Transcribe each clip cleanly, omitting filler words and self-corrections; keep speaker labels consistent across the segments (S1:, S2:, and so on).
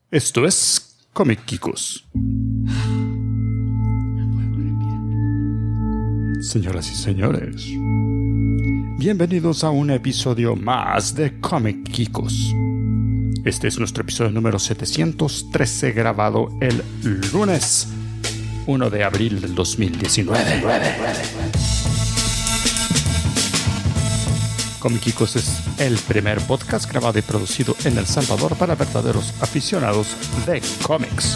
S1: Esto es Comic Kikos. Señoras y señores, bienvenidos a un episodio más de Comic Kikos. Este es nuestro episodio número 713, grabado el lunes 1 de abril del 2019. Comic Kikos es el primer podcast grabado y producido en El Salvador para verdaderos aficionados de cómics.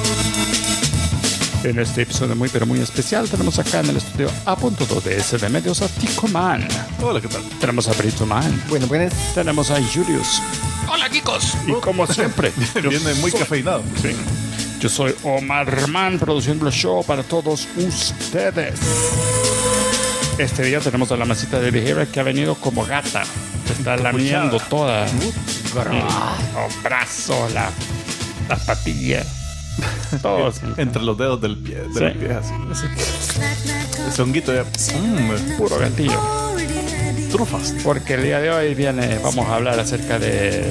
S1: En este episodio muy pero muy especial tenemos acá en el estudio A.2 de SB Medios a Tico Man.
S2: Hola, ¿qué tal?
S1: Tenemos a Brito Man.
S3: Buenas.
S1: Tenemos a Julius.
S4: Hola, Kikos.
S1: Y como siempre,
S2: Viene muy cafeinado.
S1: Sí. Yo soy Omar Man, produciendo el show para todos ustedes. Este día tenemos a la masita de Behavior que ha venido como gata. Se está lamiendo toda. Los brazos, la patilla. Todos.
S2: Entre los dedos del pie. Del pie así. Ese honguito ya.
S1: Puro gatillo.
S2: Trufas.
S1: Porque el día de hoy vamos a hablar acerca de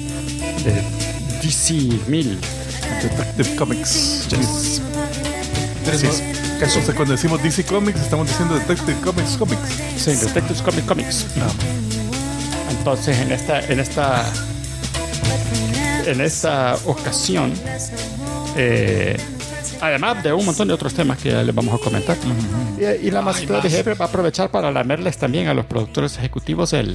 S1: DC 1000.
S2: Detective Comics.
S1: Yes.
S2: Así es. Entonces, cuando decimos DC Comics, estamos diciendo Detective Comics.
S1: Sí, Detectives Comics. Entonces, en esta ocasión, además de un montón de otros temas que ya les vamos a comentar, y la masita de Behavior va a aprovechar para lamerles también a los productores ejecutivos el...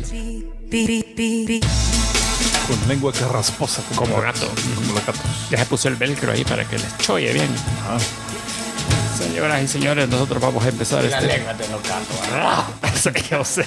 S2: Con lengua carrasposa.
S1: Como gato.
S2: Como los gatos.
S1: Ya se puso el velcro ahí para que les choye bien. Señoras y señores, nosotros vamos a empezar
S4: La lengua de los gatos.
S1: Sí, yo sé.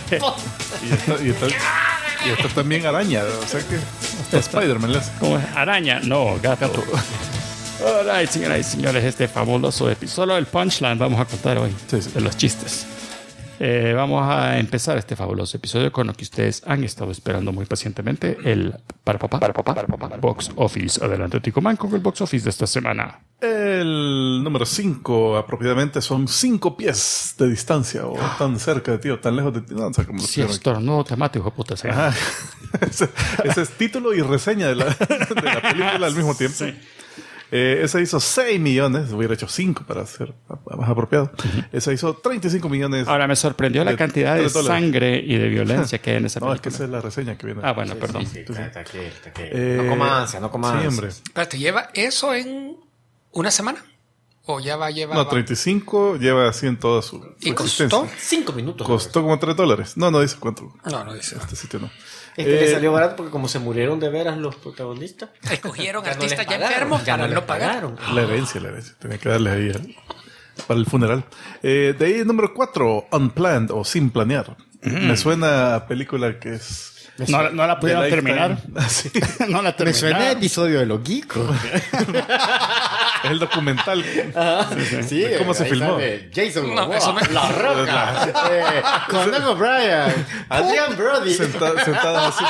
S2: Y está también araña. O sea que hasta Spider-Man le hace.
S1: ¿Cómo es? Araña, no, gato. Hola, señoras y señores, este fabuloso episodio. Solo el punchline vamos a contar hoy,
S2: Sí.
S1: de los chistes. Vamos a empezar este fabuloso episodio con lo que ustedes han estado esperando muy pacientemente, el para papá, Box Office. Adelante, Tico Man, con el Box Office de esta semana.
S2: El número 5, apropiadamente, son 5 pies de distancia. O tan cerca de ti, o tan lejos de ti. No sé cómo lo
S1: Si
S2: escriben aquí.
S1: estornudo temático, hijo puta.
S2: Ajá. Ese es título y reseña de la película al mismo tiempo.
S1: Sí.
S2: Ese hizo 6 millones. Hubiera hecho 5 para ser más apropiado. Ese hizo 35 millones.
S1: Ahora me sorprendió la cantidad de
S2: $3.
S1: sangre y de violencia que hay en esa
S2: No, es que
S1: película.
S2: esa es la reseña que viene.
S1: Ah, bueno, perdón.
S3: Sí, está aquí.
S2: Eh,
S3: No coma ansia.
S2: Sí, hombre.
S4: Espérate, ¿lleva eso en una semana? ¿O ya va a llevar?
S2: No, 35 lleva así en toda su
S4: ¿Y
S2: existencia.
S4: costó?
S3: 5 minutos.
S2: Costó como $3. No dice cuánto.
S4: No dice.
S2: Este sitio no.
S3: Es que le salió barato porque como se murieron de veras los protagonistas.
S4: Escogieron
S3: Ya no
S4: artistas
S3: les
S4: ya
S3: pagaron,
S4: enfermos
S3: ya
S4: para
S3: no
S4: no
S3: les
S4: pagar.
S3: pagaron.
S2: La herencia. Tenía que darle ahí para el funeral. De ahí, número 4, Unplanned o Sin Planear. Me suena a película que es...
S1: No la pudieron
S2: de Lifetime.
S1: terminar.
S2: Sí.
S1: No la
S3: Me
S1: terminaron.
S3: suena a episodio de los geekos.
S2: Es el documental.
S3: Sí,
S2: de cómo se
S3: ahí
S2: filmó.
S3: sale Jason
S4: No,
S3: Momoa,
S4: eso no-
S3: La Roca, Conan O'Brien, Adrian Brody.
S2: Sentada así.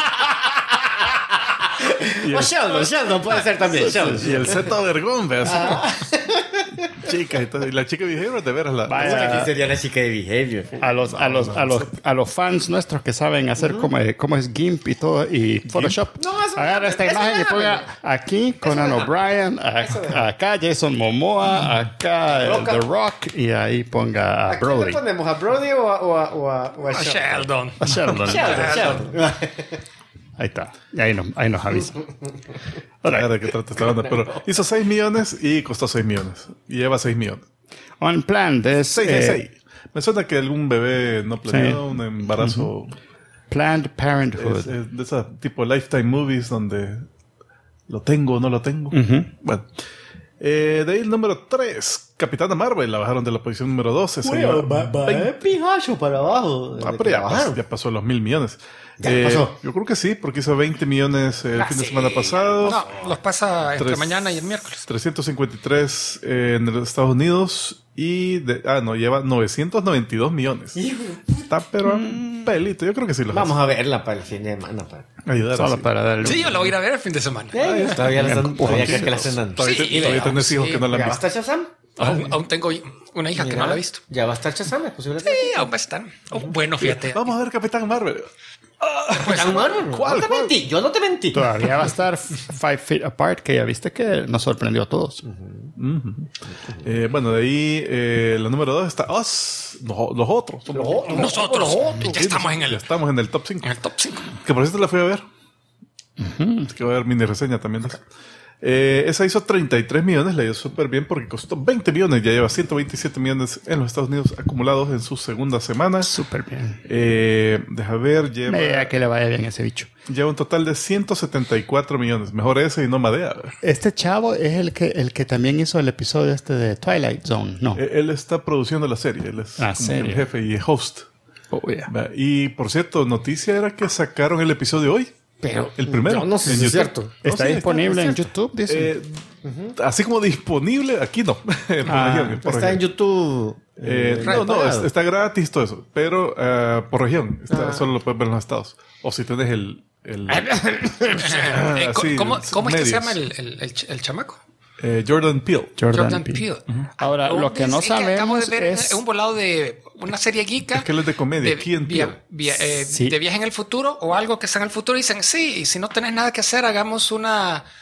S3: O Sheldon puede ser también.
S2: Y el Z Vergón, ve así. Chicas y todo. Y la chica Behavior, de veras la...
S1: Vaya.
S3: Aquí sería la chica de Behavior.
S1: A los fans nuestros que saben hacer cómo es GIMP y todo y Photoshop.
S3: No, eso-
S1: agarra esta
S3: eso
S1: imagen y
S3: déjame.
S1: ponga aquí Conan O'Brien, acá Jason Momoa, acá
S4: Roca.
S1: The Rock y ahí ponga a
S3: ¿A quién
S1: Brody.
S3: le ponemos? ¿A Brody o a
S4: A Sheldon.
S1: A Sheldon.
S3: Sheldon.
S1: Ahí está. Y ahí nos avisa.
S2: Ahora de qué trata esta banda. Pero hizo 6 millones y costó 6 millones. Y lleva 6 millones.
S1: Unplanned es
S2: 6. Me suena que algún bebé no planeado, un embarazo.
S1: Planned Parenthood.
S2: Es de esas tipo Lifetime movies donde lo tengo o no lo tengo. Bueno. De ahí el número 3, Capitana Marvel. La bajaron de la posición número 12.
S3: Pijacho para abajo.
S2: Pero ya pasó los 1,000 millones.
S3: ¿Ya pasó?
S2: Yo creo que sí, porque hizo 20 millones el fin de semana pasado.
S4: No, los pasa entre
S2: Tres-
S4: mañana y el miércoles.
S2: 353 en los Estados Unidos y lleva 992 millones. Está pero un pelito. Yo creo que sí lo
S3: Vamos a verla para el fin de semana.
S2: ayudar.
S1: Solo
S2: así.
S1: para darle.
S4: Sí, yo la voy a ir a ver el fin de semana.
S3: Todavía creo que la están dando.
S2: Todavía,
S4: Sí,
S2: todavía tenés
S4: sí.
S2: hijos que no la
S3: ¿Ya
S2: han
S3: va a
S2: visto.
S3: estar Shazam?
S4: Aún tengo una hija que no la ha visto.
S3: ¿Ya va a estar Shazam? ¿Es posible?
S4: Sí, aún va a estar. Oh, bueno, fíjate.
S2: Vamos a ver Capitán Marvel. ¿Cuál?
S3: Yo no te mentí.
S1: Todavía va a estar 5 Feet Apart, que ya viste que nos sorprendió a todos.
S2: Bueno, de ahí la número 2 está Us, los otros.
S4: Nosotros ya estamos en
S2: Ya
S4: el
S2: estamos en el top 5.
S4: top 5.
S2: Que por cierto la fui a ver. Es que va a haber mini reseña también de eso. Esa hizo 33 millones, le dio súper bien porque costó 20 millones. Ya lleva 127 millones en los Estados Unidos acumulados en su segunda semana.
S1: Súper bien.
S2: Deja ver,
S1: Mira que le vaya bien ese bicho.
S2: lleva un total de 174 millones. Mejor ese y no Madea.
S1: Este chavo es el que también hizo el episodio este de Twilight Zone, ¿no?
S2: Él está produciendo la serie. Él es como
S1: serie.
S2: el jefe y host.
S1: Oh, yeah.
S2: Y por cierto, noticia era que sacaron el episodio hoy.
S3: Pero
S2: El primero.
S3: yo no sé
S2: en
S3: si es
S2: YouTube.
S3: cierto.
S1: Está
S2: sí,
S1: disponible en
S3: está.
S1: YouTube, dice.
S2: Así como disponible, aquí no. Por región, por
S3: Está en
S2: región.
S3: YouTube.
S2: No, está gratis todo eso. Pero por región. Solo lo puedes ver en los estados. O si tienes el sí,
S4: ¿Cómo es que
S2: medios.
S4: se llama el chamaco?
S2: Jordan Peele.
S4: Jordan Peele.
S1: Ahora, lo que no
S4: acabo de
S1: sabemos
S4: ver
S1: es...
S4: un volado de una serie geeka.
S2: Es que él es de comedia. Key and Peele.
S1: Sí.
S4: De viaje en el futuro o algo que está en el futuro. Y dicen, sí, y si no tenés nada que hacer, hagamos un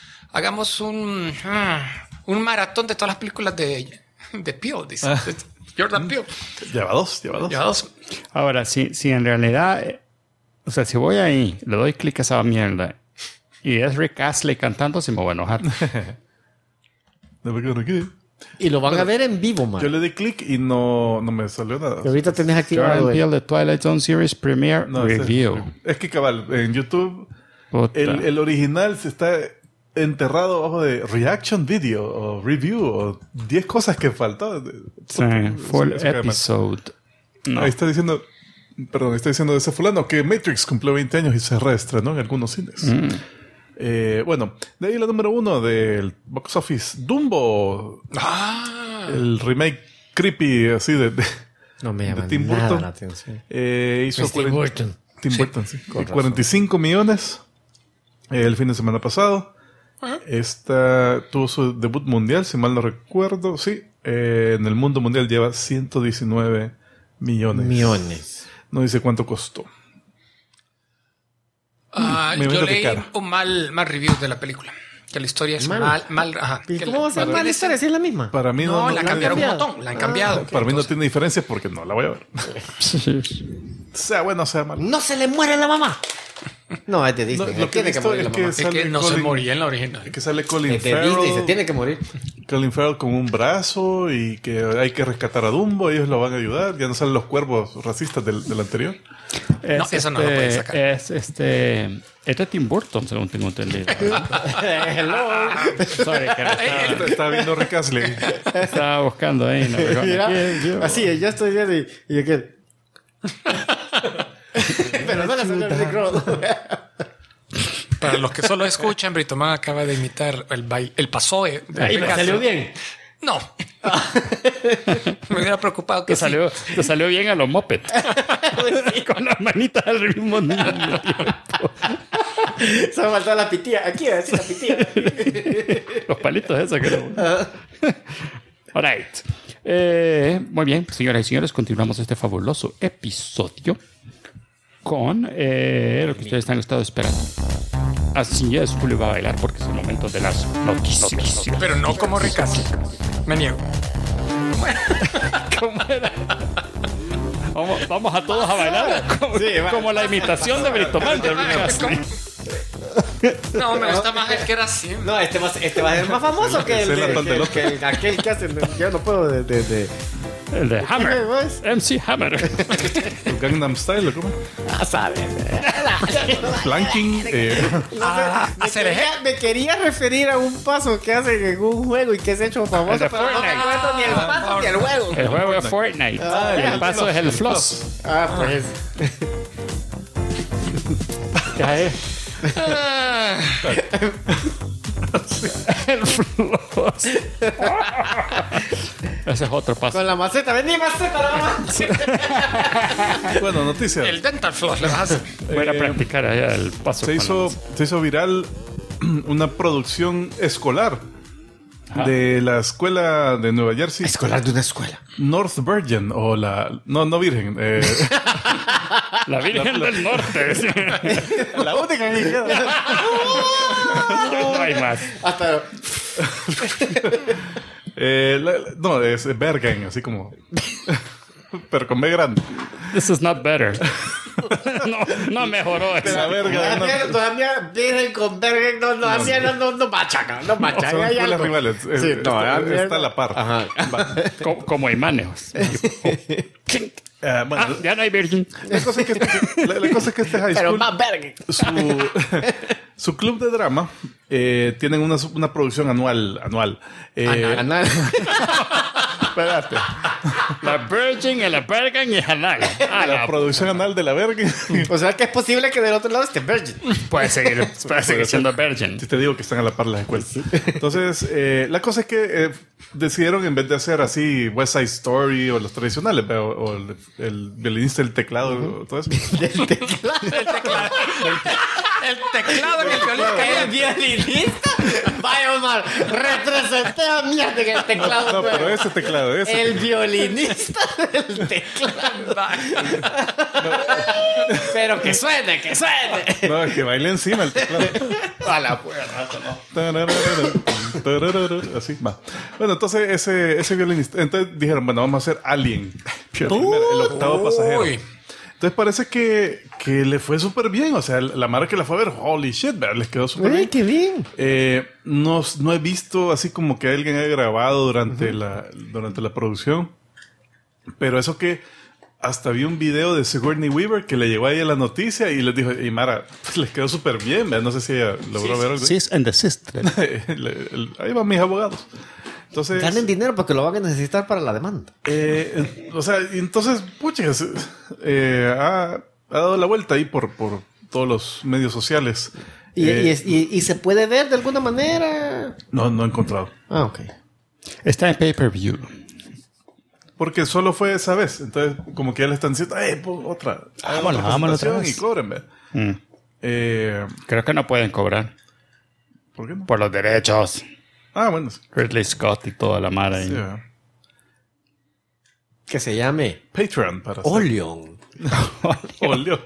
S4: maratón de todas las películas de Peele, dice. Jordan Peele.
S2: Lleva dos.
S4: Ya dos.
S1: Ahora, si en realidad... o sea, si voy ahí, le doy clic a esa mierda y es Rick Astley cantando, se me va a enojar.
S2: Never gonna give.
S3: Y lo van a ver en vivo, man.
S2: Yo le di clic y no me salió nada.
S3: Y ahorita tenés activado.
S1: Jordan Peele, The Twilight Zone Series Premiere
S2: No, ese-
S1: Review.
S2: Es que cabal, en YouTube
S1: Puta.
S2: el original se está enterrado abajo de reaction video o review o 10 cosas que faltan.
S1: Sí, full
S2: Eso cae mal.
S1: episode. No.
S2: Ahí está diciendo de ese fulano que Matrix cumplió 20 años y se reestrenó en algunos cines. Bueno, de ahí la número 1 del box office, Dumbo, el remake creepy así de
S3: No me llama
S2: de Tim
S3: nada
S2: Burton.
S3: la atención.
S2: Hizo
S3: Es Tim Burton.
S2: Tim Burton, sí.
S3: con razón.
S2: 45 millones el fin de semana pasado. Esta tuvo su debut mundial, si mal no recuerdo. Sí, en el mundo mundial lleva 119 millones. No dice cuánto costó. me
S4: Yo
S2: vende de
S4: leí
S2: cara.
S4: un mal review de la película. Que la historia es
S3: Mal.
S4: mal. Ajá.
S3: ¿Y
S4: Que
S3: cómo va a ser
S4: no
S3: mala
S4: tiene
S3: historia si es la misma?
S2: Para mí
S4: No, la cambiaron un
S3: cambiado.
S4: montón. La han cambiado.
S2: Para mí no tiene diferencia porque no la voy a ver. Sea bueno, sea malo.
S3: ¡No se le muere la mamá! No, es de
S2: No,
S3: Disney.
S2: lo que he
S3: tiene que
S2: visto
S3: morir la
S2: es que
S3: mamá.
S4: Es que
S2: sale
S4: no se
S2: Colin-
S4: moría en la original.
S2: que sale Colin
S3: Es de Disney, se
S2: Farrell.
S3: tiene que morir.
S2: Colin Farrell con un brazo y que hay que rescatar a Dumbo. Ellos lo van a ayudar. Ya no salen los cuervos racistas del anterior.
S1: Es
S4: No, eso no lo pueden sacar.
S1: Es de Tim Burton, según tengo entendido.
S3: Hello.
S1: Sorry, que
S2: Estaba viendo Rick Astley.
S1: estaba buscando ahí. No,
S3: Mira,
S1: yo-
S3: así, ya estoy viendo y yo que... Pero no le salió el Rick Roll.
S4: Para los que solo escuchan, Britomán acaba de imitar el pasoe. de
S3: Ahí me
S4: Rick
S3: salió
S4: Astley.
S3: bien.
S4: No. Me hubiera preocupado que
S1: te salió bien a los moped. Con las manitas al mismo nivel.
S3: Se me faltó la pitía. Aquí, así la pitía.
S1: Los palitos esos que no. All right. Muy bien, señoras y señores, continuamos este fabuloso episodio con lo que ustedes han estado esperando. Así es, Julio va a bailar porque es el momento de las noticias.
S4: Pero no como Rick Astley. Me niego.
S1: ¿Cómo era? Vamos a todos a bailar. Como la imitación de Britomán de Rick Astley.
S4: No, me gusta más el que era así.
S3: No, este va a ser más famoso que
S2: Ese es la tal del otro.
S3: aquel que hace. Yo no puedo
S1: El de Hammer.
S3: ¿Ves?
S1: MC Hammer.
S2: El Gangnam Style, ¿cómo?
S3: Ah, sabes.
S2: Planking.
S3: Me quería referir a un paso que hacen en un juego y que se ha hecho famoso,
S1: El de
S3: pero no me
S1: Fortnite.
S3: acuerdo ni el paso ni el juego.
S1: El juego es Fortnite. Y el paso es el floss.
S3: Ah, pues.
S1: Ya es.
S4: Ah,
S1: El floss. Ese es otro paso.
S3: Con la maceta, vení maceta, la mamá.
S2: Bueno, noticias.
S4: el dental floss le vas a hacer.
S1: Voy a ir a practicar allá el paso.
S2: Se
S1: con
S2: hizo viral una producción escolar de la escuela de Nueva Jersey,
S3: Escolar de una escuela.
S2: North Virgin, o la... No Virgen.
S1: La Virgen del Norte.
S3: La única que queda.
S1: No hay más.
S3: Hasta
S2: No, es Bergen, así como... Pero con B grande.
S1: This is not better. No mejoró eso.
S2: La verga.
S3: todavía Virgen con Bergen no machaca. No
S2: Son
S3: machaca. Hay
S2: las
S3: algo.
S2: rivales.
S3: Sí, no,
S2: está a la par.
S3: Ajá.
S1: Como imanes.
S2: Bueno,
S1: Ya no hay Virgin.
S2: la cosa es que este high
S3: Pero
S2: school,
S3: más Bergen.
S2: su club de drama, tienen una producción anual.
S3: Anal.
S2: Espérate.
S1: La Virgin, la Bergen y Hanai.
S2: La producción anal de la verga.
S3: O sea que es posible que del otro lado esté Virgin.
S1: Puede seguir siendo Virgin.
S2: Si te digo que están a la par las escuelas. Entonces, la cosa es que decidieron, en vez de hacer así West Side Story o los tradicionales, o el violinista del teclado, o todo eso.
S3: Del teclado.
S4: El teclado en el violín.
S3: ¿El violinista? Vaya, Omar. Representé a mierda en el teclado.
S2: No, pero ese teclado, ese.
S3: El violinista del teclado. Pero que suene.
S2: No, es que baile encima el teclado.
S3: A la puerta.
S2: Así, va. Bueno, entonces ese violinista. Entonces dijeron, bueno, vamos a hacer Alien. El 8º pasajero.
S4: Uy.
S2: Entonces parece que le fue súper bien. O sea, la marca que la fue a ver, holy shit, ¿verdad? Les quedó súper bien.
S3: ¡Qué bien!
S2: No he visto así como que alguien haya grabado durante la producción. Pero eso que hasta vi un video de Sigourney Weaver que le llegó a ella la noticia y les dijo, y Mara, pues les quedó súper bien, ¿verdad? No sé si ella logró ver algo.
S1: Sis and the sister.
S2: Ahí van mis abogados. Entonces,
S3: Ganen dinero porque lo van a necesitar para la demanda.
S2: o sea, y entonces, puchas, ha dado la vuelta ahí por todos los medios sociales.
S3: ¿Y se puede ver de alguna manera?
S2: No he encontrado.
S3: Ah, ok.
S1: Está en pay-per-view.
S2: Porque solo fue esa vez. Entonces, como que ya le están diciendo, pues, otra.
S1: Vámonos otra vez.
S2: Y cóbrenme.
S1: Creo que no pueden cobrar
S2: ¿Por qué no?
S1: por los derechos.
S2: Bueno. Sí.
S1: Ridley Scott y toda la mara.
S2: Sí,
S1: ahí.
S3: Que se llame
S2: Patreon para hacer.
S3: Olion.
S2: Olio.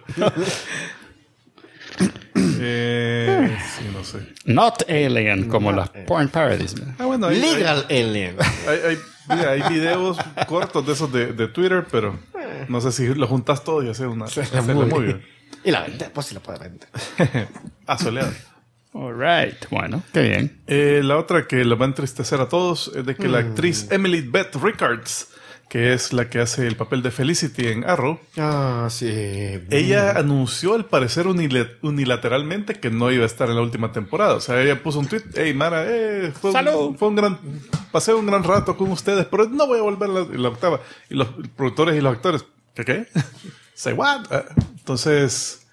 S2: Sí, no sé.
S1: Not Alien, como las porn parodies.
S2: Bueno,
S3: Legal Alien.
S2: hay videos cortos de esos de Twitter, pero no sé si lo juntas todo y haces una movie.
S3: Y la vende, pues si la puede vender.
S2: Soleado.
S1: All right. Bueno, qué bien.
S2: La otra que lo va a entristecer a todos es de que la actriz Emily Beth Rickards, que es la que hace el papel de Felicity en Arrow,
S3: Sí.
S2: ella anunció al parecer unilateralmente que no iba a estar en la última temporada. O sea, ella puso un tweet, hey Mara,
S1: ¡Salud!
S2: pasé un gran rato con ustedes, pero no voy a volver la octava. Y los productores y los actores, ¿qué? Say what? Entonces,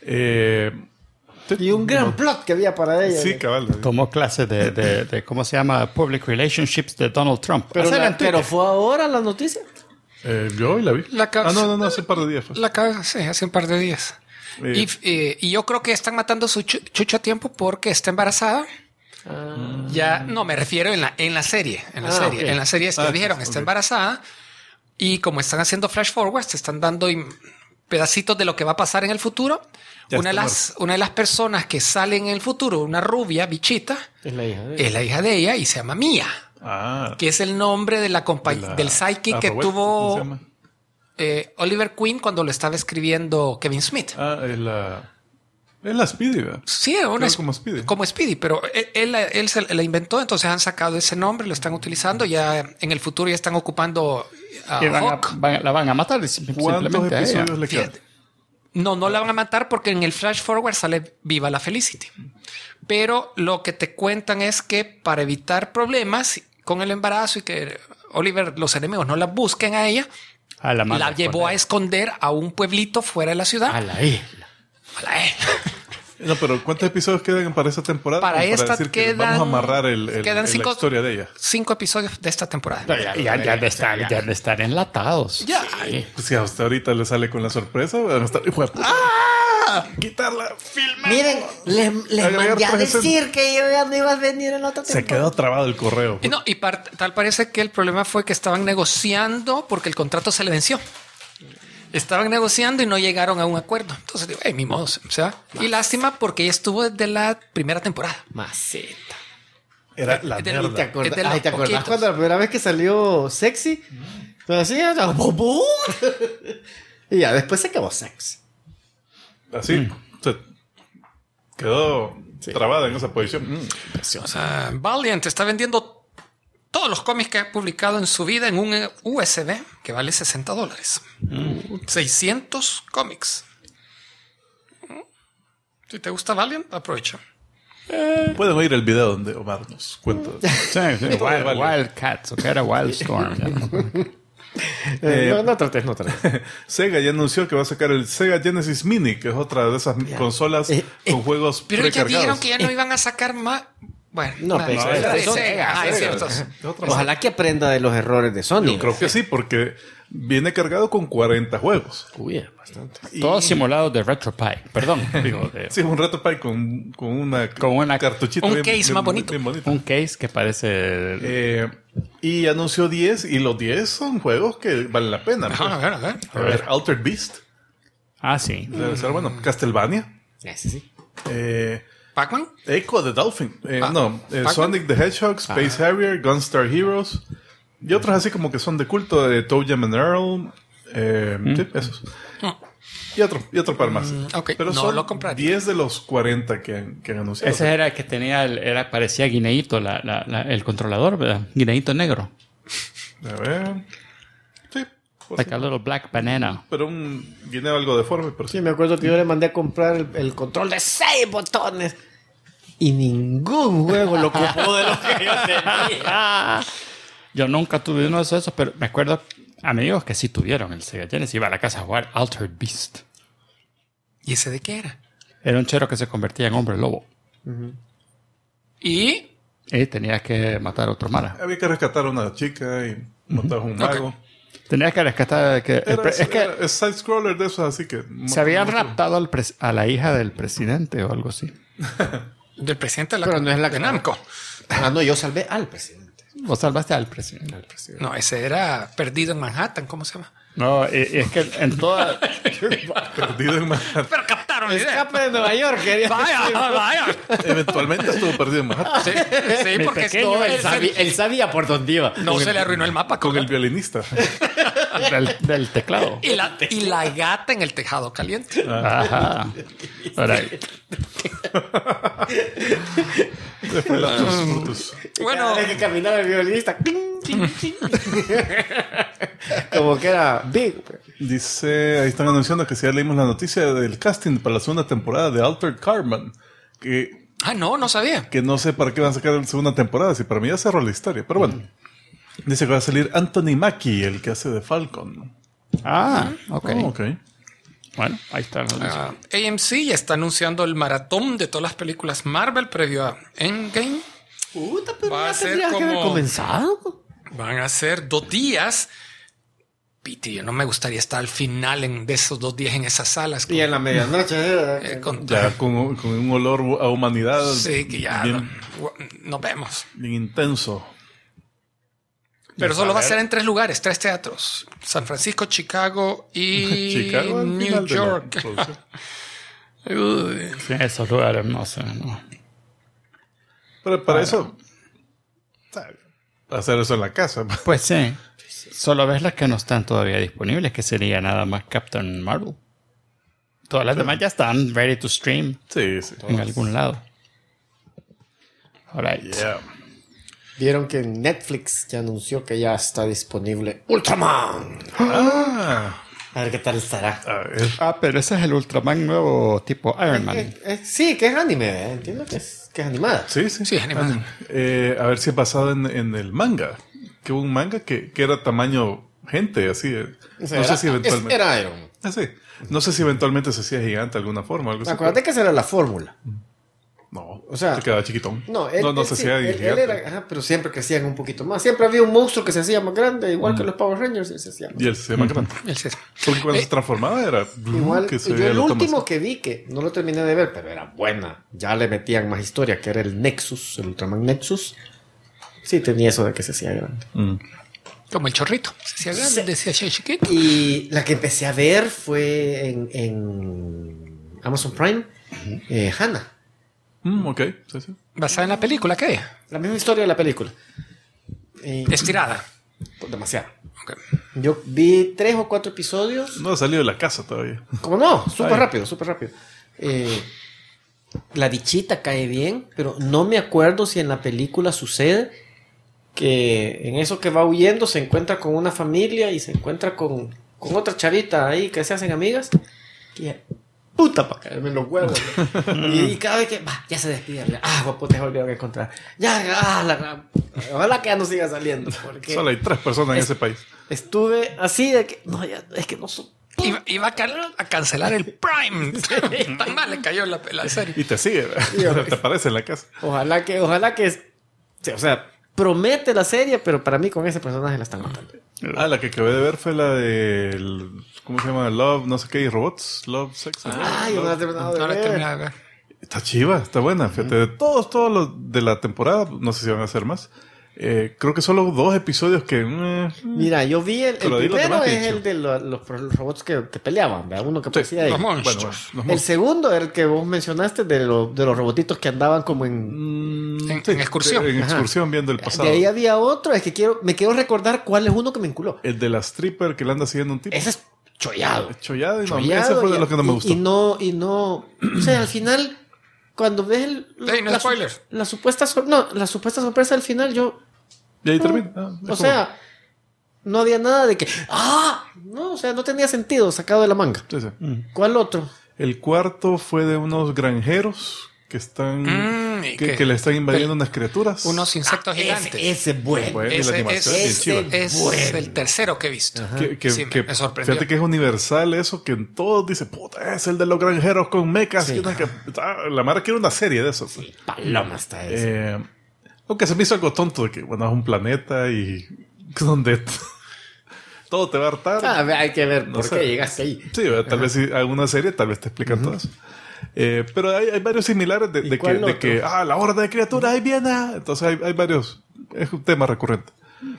S3: Y un gran plot que había para ella.
S2: sí, cabal.
S1: Tomó clase de ¿cómo se llama? Public Relationships de Donald Trump.
S3: Pero fue ahora la noticia.
S2: Yo hoy la vi.
S4: La ca-
S2: no, hace un par de días fue.
S4: Sí, hace un par de días.
S2: Eh.
S4: Y yo creo que están matando su chucho a tiempo porque está embarazada. Ya, no, me refiero en la serie. En la serie.
S3: Ok.
S4: En la serie es que dijeron, está embarazada. Y como están haciendo flash forwards, te están dando pedacitos de lo que va a pasar en el futuro.
S2: Ya
S4: Una de las personas que sale en el futuro, una rubia, bichita,
S3: Es la hija de
S4: es la hija de ella y se llama Mia. Que es el nombre de del psychic que
S2: ¿cómo se
S4: tuvo
S2: llama?
S4: Oliver Queen cuando lo estaba escribiendo Kevin Smith.
S2: Es la Speedy, ¿verdad?
S4: Sí,
S2: como Speedy.
S4: Como Speedy, pero él se la inventó, entonces han sacado ese nombre, lo están utilizando, ya en el futuro ya están ocupando a
S1: Y
S4: Hawk.
S1: la van a matar
S2: ¿Cuántos
S1: simplemente a ella.
S2: episodios le quedan?
S4: No la van a matar porque en el flash forward sale viva la Felicity. Pero lo que te cuentan es que para evitar problemas con el embarazo y que Oliver, los enemigos no la busquen a ella, la llevó a esconder a un pueblito fuera de la ciudad.
S3: A la isla.
S2: No, pero ¿cuántos episodios quedan para esta temporada?
S4: Para
S2: Como
S4: esta
S2: decir que
S4: quedan...
S2: vamos a amarrar
S4: quedan
S2: la
S4: 5
S2: historia de ella.
S4: 5 episodios de esta temporada.
S1: Ya de estar enlatados.
S4: Ya.
S2: Pues si hasta ahorita le sale con la sorpresa, van a estar... ¡Quitarla! ¡Filma!
S3: Miren, les
S2: Agregar
S3: mandé a
S2: presente.
S3: decir que yo ya no iba a venir en la otra
S2: Se
S3: temporada.
S2: quedó trabado el correo.
S4: Y no, tal parece que el problema fue que estaban negociando porque el contrato se le venció. Estaban negociando y no llegaron a un acuerdo. Entonces digo, mi modo, o sea, y lástima porque ella estuvo desde la primera temporada.
S3: Maceta.
S2: Era la
S4: ¿Te
S2: mierda.
S3: ¿Te acordás,
S4: Es de los
S3: ay, ¿te acordás
S4: poquitos.
S3: cuando la primera vez que salió Sexy? Pero así, ¡bum! Y ya después se acabó Sexy.
S2: Así. Se quedó trabada en esa posición.
S4: O sea, Valiant está vendiendo todos los cómics que ha publicado en su vida en un USB que vale $60. 600 cómics. Si te gusta Valiant, aprovecha.
S2: Pueden oír el video donde Omar nos cuenta.
S1: Sí, Wildcats, o que era Wildstorm.
S3: No trates.
S2: Sega ya anunció que va a sacar el Sega Genesis Mini, que es otra de esas consolas con juegos
S4: Pero ya dijeron
S2: precargados.
S4: que ya no iban a sacar más. Bueno,
S3: No,
S4: nada,
S3: pero
S4: de
S3: eso-
S4: Sega. Ah, es cierto.
S2: Es otra
S3: Ojalá que aprenda de los errores de Sony.
S2: Yo creo que sí, porque viene cargado con 40 juegos.
S3: Uy, es bastante.
S1: Todos simulados de RetroPie. Perdón, digo,
S2: Sí, es un RetroPie con una cartuchita
S4: un case más bonito.
S2: bien bonito.
S1: un case que parece...
S2: Y anunció 10, y los 10 son juegos que valen la pena. pues.
S4: A ver.
S2: A ver, Altered Beast.
S1: Ah, sí.
S2: Debe ser bueno. Castlevania.
S3: Ese sí.
S4: ¿Pac-Man?
S2: Echo the Dolphin.
S4: Pac-Man.
S2: Sonic the Hedgehog, Space Harrier, Gunstar Heroes. Y otros así como que son de culto, de Toe Jam and Earl. Sí, esos. Y otro par más.
S4: ok.
S2: Pero
S4: No
S2: son
S4: lo compraría.
S2: 10 de los 40 que han anunciado.
S1: Ese era el que tenía, parecía guineíto el controlador, ¿verdad? Guineíto negro.
S2: A ver. Sí. por
S1: Like
S2: sí.
S1: a little black banana.
S2: Pero viene algo deforme, pero sí.
S3: Sí, me acuerdo que yo le mandé a comprar el control de 6 botones. Y ningún juego lo ocupó de lo que yo tenía.
S1: Yo nunca tuve uno de esos, pero me acuerdo amigos que sí tuvieron el Sega Genesis. Iba a la casa a jugar Altered Beast.
S4: ¿Y ese de qué era?
S1: Era un chero que se convertía en hombre lobo.
S4: Y
S1: Y tenías que matar a otro mala.
S2: Había que rescatar a una chica y matar a un mago.
S1: Tenías que rescatar... es que
S2: Es side-scroller de esos, así que...
S1: se habían raptado a la hija del presidente o algo así.
S4: del presidente de la
S3: Pero no es la
S4: de
S3: que-
S4: Namco.
S3: Ah, no, yo salvé al presidente.
S1: Vos salvaste al presidente.
S4: No, ese era Perdido en Manhattan. ¿Cómo se llama?
S1: No, es que en toda...
S2: Perdido en Manhattan.
S4: Pero captaron la idea.
S3: Escape de Nueva York, quería
S4: Vaya.
S2: Eventualmente estuvo perdido en Manhattan.
S4: Sí, sí,
S1: Mi
S4: porque
S1: pequeño,
S4: no,
S3: Él sabía por dónde iba.
S4: no se le arruinó el mapa.
S2: Con el violinista.
S1: del teclado.
S4: Y la gata en el tejado caliente.
S1: Ajá. Ahora,
S2: Después los frutos.
S4: Bueno,
S3: Cada vez que caminaba el violinista. cling, cling, cling. Como que era big.
S2: Dice, ahí están anunciando que si ya leímos la noticia del casting para la segunda temporada de Altered Carbon.
S4: no sabía.
S2: Que no sé para qué van a sacar la segunda temporada, si para mí ya cerró la historia. Pero bueno. Dice que va a salir Anthony Mackie, el que hace de Falcon.
S1: ok.
S2: Oh, ok.
S1: Bueno, ahí está.
S4: AMC ya está anunciando el maratón de todas las películas Marvel previo a Endgame.
S3: Puta, pero
S4: Va a
S3: ya
S4: ser
S3: tendrías que haber
S4: como-
S3: comenzado.
S4: Van a ser 2 días. Piti, yo no me gustaría estar al final de esos 2 días en esas salas.
S3: Y en la medianoche.
S2: Ya con un olor a humanidad
S4: Sí, que ya
S2: bien,
S4: nos vemos.
S2: bien intenso.
S4: Pero
S2: Ya
S4: solo va a
S2: saber.
S4: ser en 3 lugares, 3 teatros. San Francisco, Chicago y
S2: Chicago al
S4: New
S2: final de la
S4: York.
S2: producción.
S4: Uy.
S1: Sí, esos lugares, no sé. No.
S2: Pero para eso, hacer eso en la casa.
S1: Pues sí. Solo ves las que no están todavía disponibles, que sería nada más Captain Marvel. Todas las demás ya están ready to stream
S2: Sí, sí.
S1: en algún lado. Alright.
S2: Yeah.
S3: Vieron que Netflix ya anunció que ya está disponible Ultraman.
S2: Ah,
S3: A ver qué tal estará.
S2: a ver.
S1: Pero ese es el Ultraman nuevo tipo Iron Man.
S3: Sí, que es anime. Entiendo que es animada.
S2: Sí, sí.
S4: Sí, es animado.
S2: A ver si es basado en el manga. Que hubo un manga que era tamaño gente, así.
S3: O sea,
S2: No sé si eventualmente.
S3: era Iron Man.
S2: Ah, sí. No sé si eventualmente se hacía gigante de alguna forma. Algo así.
S3: Acuérdate que esa era la fórmula.
S2: No,
S3: O sea,
S2: se quedaba chiquitón.
S3: No,
S2: no se
S3: sí,
S2: hacía
S3: él
S2: gigante.
S3: era, ajá, pero siempre crecían un poquito más. Siempre había un monstruo que se hacía más grande, igual que los Power Rangers, y se hacía más.
S2: Y él se llama grande.
S4: Ese es.
S2: Porque cuando se transformaba era
S3: Igual,
S2: que se
S3: yo
S2: veía
S3: el
S2: lo
S3: último
S2: Thomas.
S3: que vi, que no lo terminé de ver, pero era buena. Ya le metían más historia, que era el Nexus, el Ultraman Nexus. Sí, tenía eso de que se hacía grande.
S4: Como el chorrito. Se hacía grande, decía chiquito.
S3: Y la que empecé a ver fue en Amazon Prime, Hannah.
S2: Ok, sí.
S4: Basada en la película, ¿qué?
S3: La misma historia de la película.
S4: Estirada.
S3: Demasiado.
S4: Ok.
S3: Yo vi 3 o 4 episodios.
S2: No ha salido de la casa todavía.
S3: ¿Cómo no? Súper
S2: Ay.
S3: rápido, súper rápido. La bichita cae bien, pero no me acuerdo si en la película sucede que en eso que va huyendo se encuentra con una familia y se encuentra con otra chavita ahí que se hacen amigas. Y puta, para caerme en los huevos. y cada vez que ya se despide, guapo, te he olvidado que encontrar. Ojalá que ya no siga saliendo. Porque
S2: Solo hay 3 personas en ese país.
S3: estuve así de que no, ya, es que no son.
S4: Iba a cancelar el Prime. Tan mal le cayó la serie.
S2: Y te sigue, ¿verdad? Te aparece en la casa.
S3: Ojalá que, o sea, promete la serie, pero para mí con ese personaje la están matando.
S2: La que acabé de ver fue la de ¿cómo se llama? Love, no sé qué, y robots. Love, sex.
S3: Yo no la he terminado de
S4: No la he
S3: ver.
S4: terminado de ver.
S2: Está chiva, está buena. Fíjate, de todos los de la temporada, no sé si van a hacer más. Creo que solo 2 episodios que...
S3: Mira, yo vi el
S2: Pero di lo
S3: primero
S2: demás,
S3: es
S2: dicho.
S3: el de los robots que peleaban, ¿verdad? Uno que parecía ahí.
S4: Los monstruos.
S3: El segundo era el que vos mencionaste de los robotitos que andaban como en...
S4: En excursión.
S2: En excursión viendo el pasado.
S3: De ahí había otro, es que me quiero recordar cuál es uno que me enculó.
S2: El de la stripper que le anda siguiendo un tipo.
S3: Ese es chollado.
S2: Chollado y no,
S3: Chollado
S2: ese fue de los que no me gustó.
S3: Y no, o sea, al final, cuando ves
S4: no spoilers.
S3: la supuesta sorpresa al final, yo...
S2: Y ahí termina.
S3: O sea, no había nada de que... No, o sea, no tenía sentido sacado de la manga.
S2: Sí, sí.
S3: ¿Cuál otro?
S2: El cuarto fue de unos granjeros que están...
S4: ¿y
S2: que
S4: qué?
S2: le están invadiendo unas criaturas.
S4: Unos insectos gigantes.
S3: Ese es bueno.
S2: Bueno, y la animación es bien chiva.
S4: Es el tercero que he visto. Sí, me sorprendió.
S2: Fíjate que es universal eso, que en todos dice, puta, es el de los granjeros con mecas.
S3: Sí.
S2: La Mara quiere una serie de eso.
S3: Sí, paloma está ese.
S2: Aunque se me hizo algo tonto de que, bueno, es un planeta y donde todo te va a hartar.
S3: Hay que ver
S2: No
S3: por
S2: sé.
S3: qué llegaste ahí.
S2: Sí, tal vez si alguna serie tal vez te explican todo eso. Pero hay varios similares
S3: ¿Y
S2: de
S3: cuál
S2: que
S3: otro?
S2: la horda de criaturas ahí viene. Entonces hay varios. Es un tema recurrente.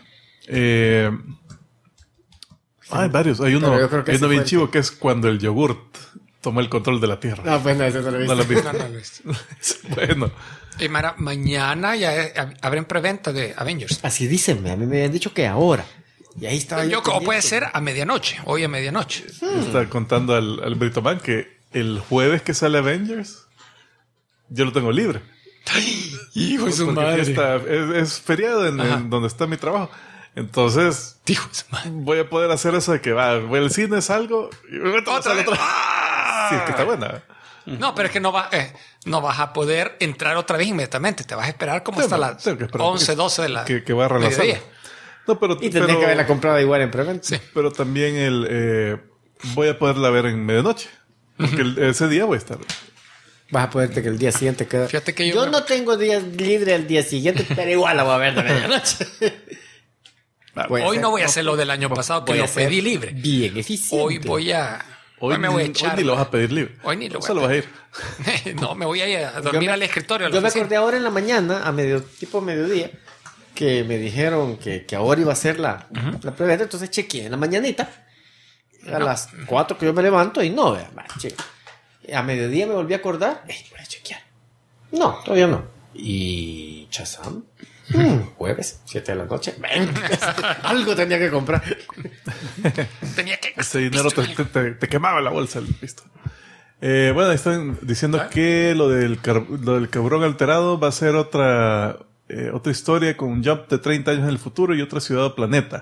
S2: Hay varios. Hay uno,
S3: Pero yo creo que
S2: hay
S3: ese
S2: uno bien
S3: fue el
S2: chivo que es cuando el yogurt toma el control de la tierra.
S3: No, pues no, ese no lo he
S2: No
S3: visto.
S2: lo has visto.
S4: No, no lo he visto.
S2: Bueno.
S4: Y Mara, mañana ya abren preventa de Avengers.
S3: Así dicen, a mí me habían dicho que ahora. Y ahí estaba
S4: Yo, o puede
S3: pendiente.
S4: ser a medianoche, hoy a medianoche.
S2: Está contando al Britoman que el jueves que sale Avengers, yo lo tengo libre.
S4: Hijo de su
S2: Porque
S4: madre.
S2: es feriado en donde está mi trabajo. Entonces,
S4: Hijo de su madre.
S2: voy a poder hacer eso de que voy al cine, salgo y me meto a la
S4: Otra
S2: sala
S4: vez.
S2: otra vez. Sí, es que está buena.
S4: No, pero es que no vas a poder entrar otra vez inmediatamente. Te vas a esperar como hasta las
S2: Tengo que esperar un
S4: 11,
S2: poquito.
S4: 12 de la
S2: Que barra la
S4: mediodía.
S2: sala. No, pero,
S3: Y tendría que haberla comprado igual en preventa.
S4: Sí.
S2: pero también voy a poderla ver en medianoche. Porque ese día voy a estar.
S3: Vas a poderte que el día siguiente queda.
S4: Fíjate que
S3: yo no tengo días libre el día siguiente, pero igual la voy a ver de medianoche. Puede
S4: Hoy
S3: ser.
S4: no voy a hacer lo del año pasado, que
S3: Voy a
S4: lo
S3: ser
S4: pedí libre.
S3: Bien eficiente.
S4: Hoy voy a...
S2: Hoy
S4: me voy a echar.
S2: ni lo vas a pedir libre.
S4: Hoy ni lo voy a
S2: Solo vas a ir.
S4: No, me voy a ir a dormir al escritorio. a la
S3: Yo me
S4: oficina.
S3: acordé ahora en la mañana, tipo mediodía, que me dijeron que ahora iba a ser la preventa, entonces chequeé en la mañanita, a las 4 que yo me levanto y no, vea, cheque. A mediodía me volví a acordar, voy a chequear. No, todavía no. Y Shazam, jueves, 7 de la noche, algo tenía que comprar.
S4: Tenía que...
S2: Ese dinero te quemaba la bolsa el pisto. Bueno, están diciendo que lo del cabrón alterado va a ser otra historia con un jump de 30 años en el futuro y otra ciudad o planeta.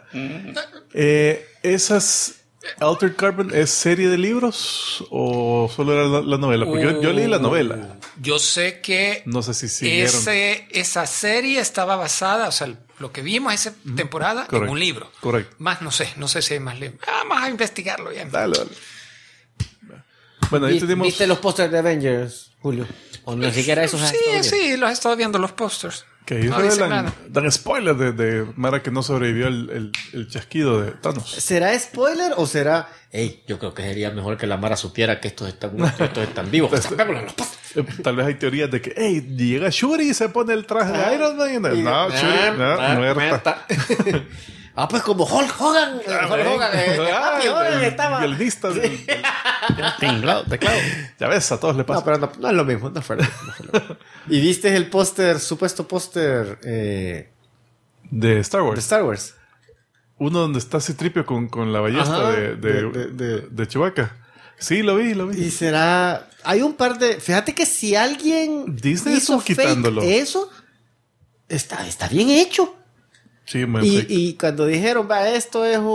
S2: Esas Altered Carbon, ¿es serie de libros o solo era la novela? Porque yo leí la novela.
S4: Yo sé que
S2: No sé si siguieron.
S4: esa serie estaba basada, o sea, lo que vimos esa temporada en
S2: Correcto.
S4: un libro.
S2: Correcto.
S4: Más no sé si hay más libros. Vamos a investigarlo bien.
S2: Dale. Bueno, ahí tenemos...
S3: ¿Viste los pósters de Avengers, Julio? O no siquiera esos has estado viendo?
S4: Sí, los he estado viendo los pósters.
S2: Que ahí
S4: No dicen
S2: revelan,
S4: nada.
S2: dan spoiler de Mara que no sobrevivió el chasquido de Thanos.
S3: ¿Será spoiler o será... yo creo que sería mejor que la Mara supiera que estos están vivos. Sacámoslo en los pósters.
S2: Tal vez hay teorías de que llega Shuri y se pone el traje de Iron Man. No, Shuri, no, muerta.
S3: Ah, pues como Hulk Hogan. Hulk Hogan. Happy Hogan estaba.
S2: Violinista.
S1: Tinglado, teclado.
S2: Ya ves, a todos le pasa.
S3: No, pero no es lo mismo. No fue lo mismo. ¿Y viste el póster, supuesto póster
S2: De Star
S3: de
S2: Wars.
S3: Star Wars?
S2: Uno donde está Citripio con la ballesta
S3: Ajá,
S2: de Chewbacca. Sí, lo vi.
S3: Y será... Hay un par de... Fíjate que si alguien
S2: Disney
S3: hizo
S2: estuvo quitándolo.
S3: eso, está bien hecho.
S2: Sí, buen
S3: Y,
S2: fake.
S3: y cuando dijeron, va, esto es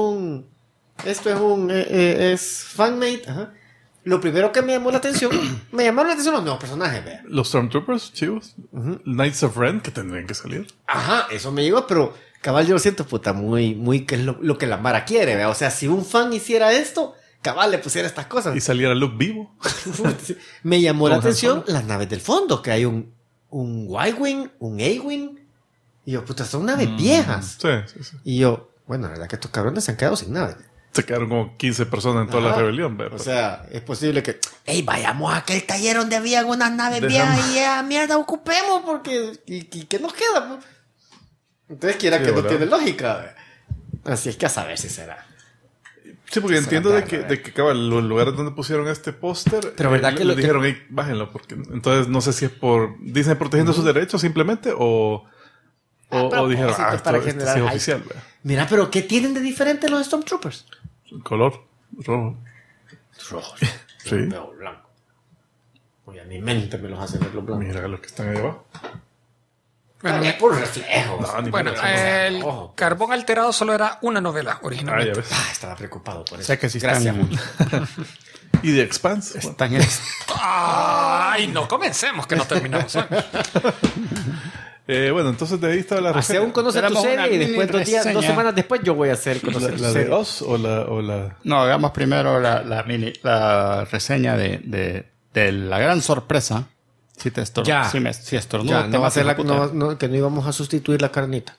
S3: fanmade, ajá. Lo primero que me llamó la atención, me llamaron la atención los nuevos personajes, vea.
S2: Los Stormtroopers, chivos. Knights of Ren, que tendrían que salir.
S3: Ajá, eso me llegó, pero cabal yo lo siento, puta, muy que es lo que la Mara quiere, vea. O sea, si un fan hiciera esto, cabal le pusiera estas cosas.
S2: Y saliera Luke vivo.
S3: Me llamó la
S2: Con Han
S3: atención
S2: Solo.
S3: las naves del fondo, que hay un Y-Wing, un A-Wing. Y yo, puta, son naves viejas.
S2: Sí.
S3: Y yo, bueno, la verdad que estos cabrones se han quedado sin naves.
S2: Se quedaron como 15 personas en toda la
S3: Ajá.
S2: rebelión.
S3: O sea, es posible que, hey, vayamos a aquel taller donde había unas naves
S2: Dejamos.
S3: viejas y ya, mierda, ocupemos porque, ¿y qué nos queda? Pues? Entonces, quiera
S2: Sí,
S3: que no
S2: ¿verdad?
S3: tiene lógica. Así es que a saber si será.
S2: Sí, porque
S3: Será
S2: entiendo
S3: raro,
S2: de que cabal, los lugares donde pusieron este póster,
S3: Pero verdad que
S2: le
S3: lo que-
S2: dijeron, hey, bájenlo, porque entonces no sé si es por Disney protegiendo sus derechos simplemente o dijeron,
S3: propósito,
S2: esto,
S3: para
S2: esto sí
S3: generar
S2: es
S3: hype.
S2: oficial. ¿verdad?
S3: Mira, pero ¿qué tienen de diferente los Stormtroopers?
S2: El color rojo.
S3: Rojos.
S2: Sí.
S3: Veo blanco. Oye, a mi mente me los hace ver los blancos.
S2: Mira los que están ahí abajo.
S4: Bueno,
S3: Es por reflejos.
S2: No, ni
S4: bueno,
S2: por eso.
S4: el
S3: Ojo.
S4: Carbón Alterado solo era una novela
S2: Ah, ya
S4: originalmente.
S2: ves.
S3: Estaba preocupado por eso.
S1: Sé que sí
S3: Gracias.
S1: están,
S2: Y The Expanse. Bueno,
S1: están
S4: Ay, no comencemos, que no terminamos hoy.
S2: bueno, entonces de ahí estaba la
S3: Hace
S2: reseña.
S3: un conoce tu
S1: Tenemos una
S3: serie y
S1: mini
S3: después 2 días, 2
S1: reseña.
S3: semanas después yo voy a hacer conocer tu
S2: ¿La de
S3: serie.
S2: Oz o la...
S1: No, hagamos primero la reseña de la gran sorpresa. Si te
S3: Ya.
S1: si estornudo,
S3: Ya,
S1: te
S3: no va a
S1: vas
S3: ser
S1: a puta.
S3: que no íbamos a sustituir la carnita.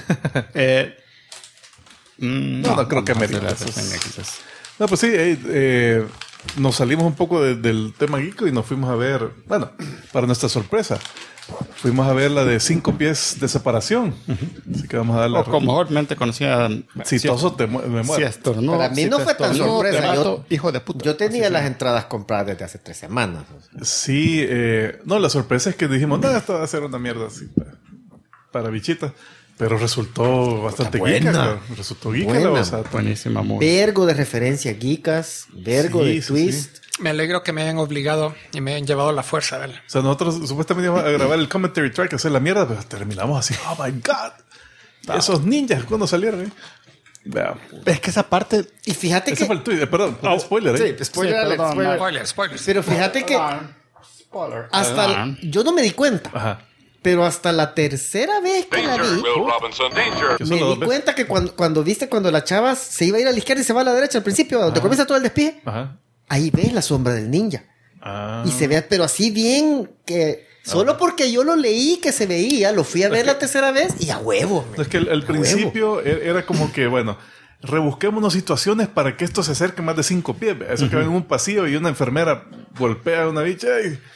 S2: No creo que
S1: vamos a hacer
S2: merite
S1: la
S2: eso.
S1: reseña, quizás.
S2: No, pues sí, nos salimos un poco del tema geeko y nos fuimos a ver, bueno, para nuestra sorpresa, fuimos a ver la de 5 pies de separación. Así que vamos a dar la...
S1: O como mejormente conocida.
S2: Si toso me
S1: Si
S2: muero.
S1: estornudo.
S3: Para mí
S1: si
S3: no
S1: te
S3: fue tan
S1: estornudo,
S3: sorpresa.
S1: te mato, hijo de puta.
S3: Yo tenía las entradas compradas desde hace 3 semanas.
S2: Sí, no, la sorpresa es que dijimos, no, esto va a ser una mierda así para bichitas. Pero resultó bastante
S3: buena.
S2: geeka. Resultó geeka
S3: Buena.
S2: la cosa.
S1: Buenísima, muy.
S3: Vergo de referencias geekas, vergo
S2: Sí,
S3: de
S2: sí,
S3: twist.
S4: Me alegro que me hayan obligado y me hayan llevado a la fuerza, ¿verdad?
S2: O sea, nosotros supuestamente íbamos a grabar el commentary track, hacer la mierda, pero terminamos así, oh my god. Esos ninjas, ¿cuándo salieron? Vea.
S1: Es que esa parte.
S3: Y fíjate
S2: Ese
S3: que...
S2: fue el tweet, perdón, spoiler, ¿eh?
S3: Sí, spoiler
S1: Sí,
S3: alert,
S1: perdón,
S3: spoiler.
S4: Spoilers.
S3: Pero fíjate que hasta... Yo no me di cuenta.
S2: Ajá.
S3: Pero hasta la tercera vez que la
S5: Danger,
S3: vi...
S5: Will Robinson, danger.
S2: Que
S3: Me
S2: solo
S3: di
S2: dos veces.
S3: cuenta que cuando la chava se iba a ir a la izquierda y se va a la derecha al principio, donde comienza todo el despije,
S2: Ajá.
S3: ahí ves la sombra del ninja.
S2: Ah.
S3: Y se ve, pero así bien que... Solo porque yo lo leí que se veía, lo fui a ver la tercera vez y a huevo.
S2: Es que al principio era como que, bueno, rebusquémonos situaciones para que esto se acerque más de 5 pies. Eso que va en un pasillo y una enfermera golpea a una bicha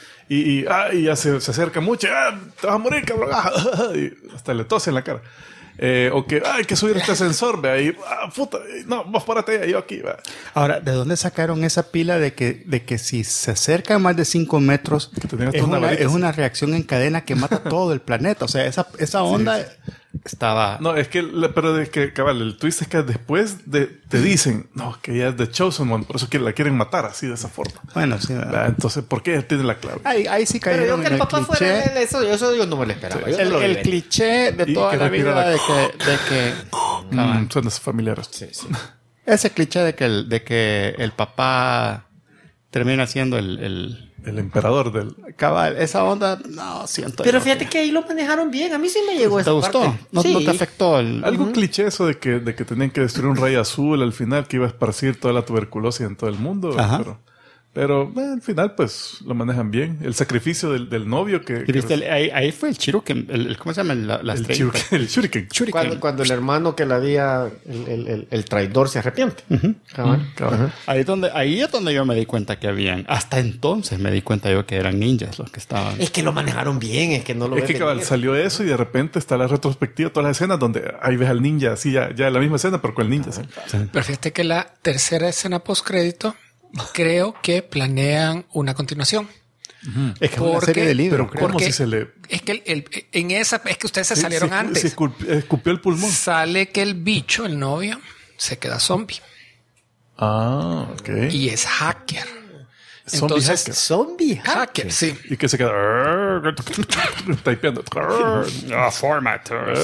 S2: y ya se acerca mucho. Te vas a morir, cabrón. Y hasta le tose en la cara. O que hay que subir este ascensor, ve ahí. Puta, no, vos párate yo aquí. Va.
S1: Ahora, ¿de dónde sacaron esa pila de que si se acerca a más de 5 metros
S2: tenías
S1: es
S2: toda una
S1: una,
S2: varita
S1: es
S2: así.
S1: una reacción en cadena que mata todo el planeta? O sea, esa onda estaba...
S2: No, es que, pero es que, cabal, el twist es que después te dicen, no, que ella es The Chosen One, por eso que la quieren matar así de esa forma.
S1: Bueno, sí.
S2: Entonces, ¿por qué ella tiene la clave?
S1: Ahí sí
S3: Pero
S1: cayeron
S3: yo que
S1: en
S3: el papá
S1: cliché.
S3: fuera eso yo no me lo esperaba. Yo no lo vi
S1: El
S3: venir.
S1: cliché de
S2: Y
S1: toda
S2: que
S1: la
S2: respirara.
S1: vida de que
S2: Suena familiar.
S3: Sí, sí.
S1: ese cliché de que el papá termina siendo el
S2: El emperador del...
S1: cabal, esa onda, no, siento
S3: Pero
S1: yo
S3: fíjate que ahí lo manejaron bien. A mí sí me llegó
S1: ¿te
S3: esa
S1: gustó?
S3: parte.
S1: ¿No,
S3: Sí.
S1: no te afectó el...
S2: Algo cliché eso de que tenían que destruir un rayo azul al final que iba a esparcir toda la tuberculosis en todo el mundo.
S1: Ajá.
S2: Pero al final, pues, lo manejan bien. El sacrificio del novio que...
S1: ¿Y viste? Ahí fue el Shuriken. ¿Cómo se llama?
S2: el Shuriken.
S3: Cuando el hermano que la había, el traidor se arrepiente. Cabal.
S1: Ahí es donde yo me di cuenta que habían... Hasta entonces me di cuenta yo que eran ninjas los que estaban...
S3: Es que lo manejaron bien, es que no lo
S2: Es que cabal, salió eso y de repente está la retrospectiva, todas las escenas donde ahí ves al ninja, así ya en la misma escena, pero con el ninja. ¿sí?
S4: Pero fíjate que la tercera escena postcrédito creo que planean una continuación.
S1: Es que es una serie de libros.
S2: Pero ¿cómo si se le...?
S4: Es que en esa es que ustedes se salieron antes.
S2: Se escupió el pulmón.
S4: Sale que el bicho, el novio, se queda zombie.
S2: Ah, ok.
S4: Y es hacker.
S2: Entonces,
S3: Zombie
S4: hacker, sí.
S2: y que se queda typeando.
S1: Format.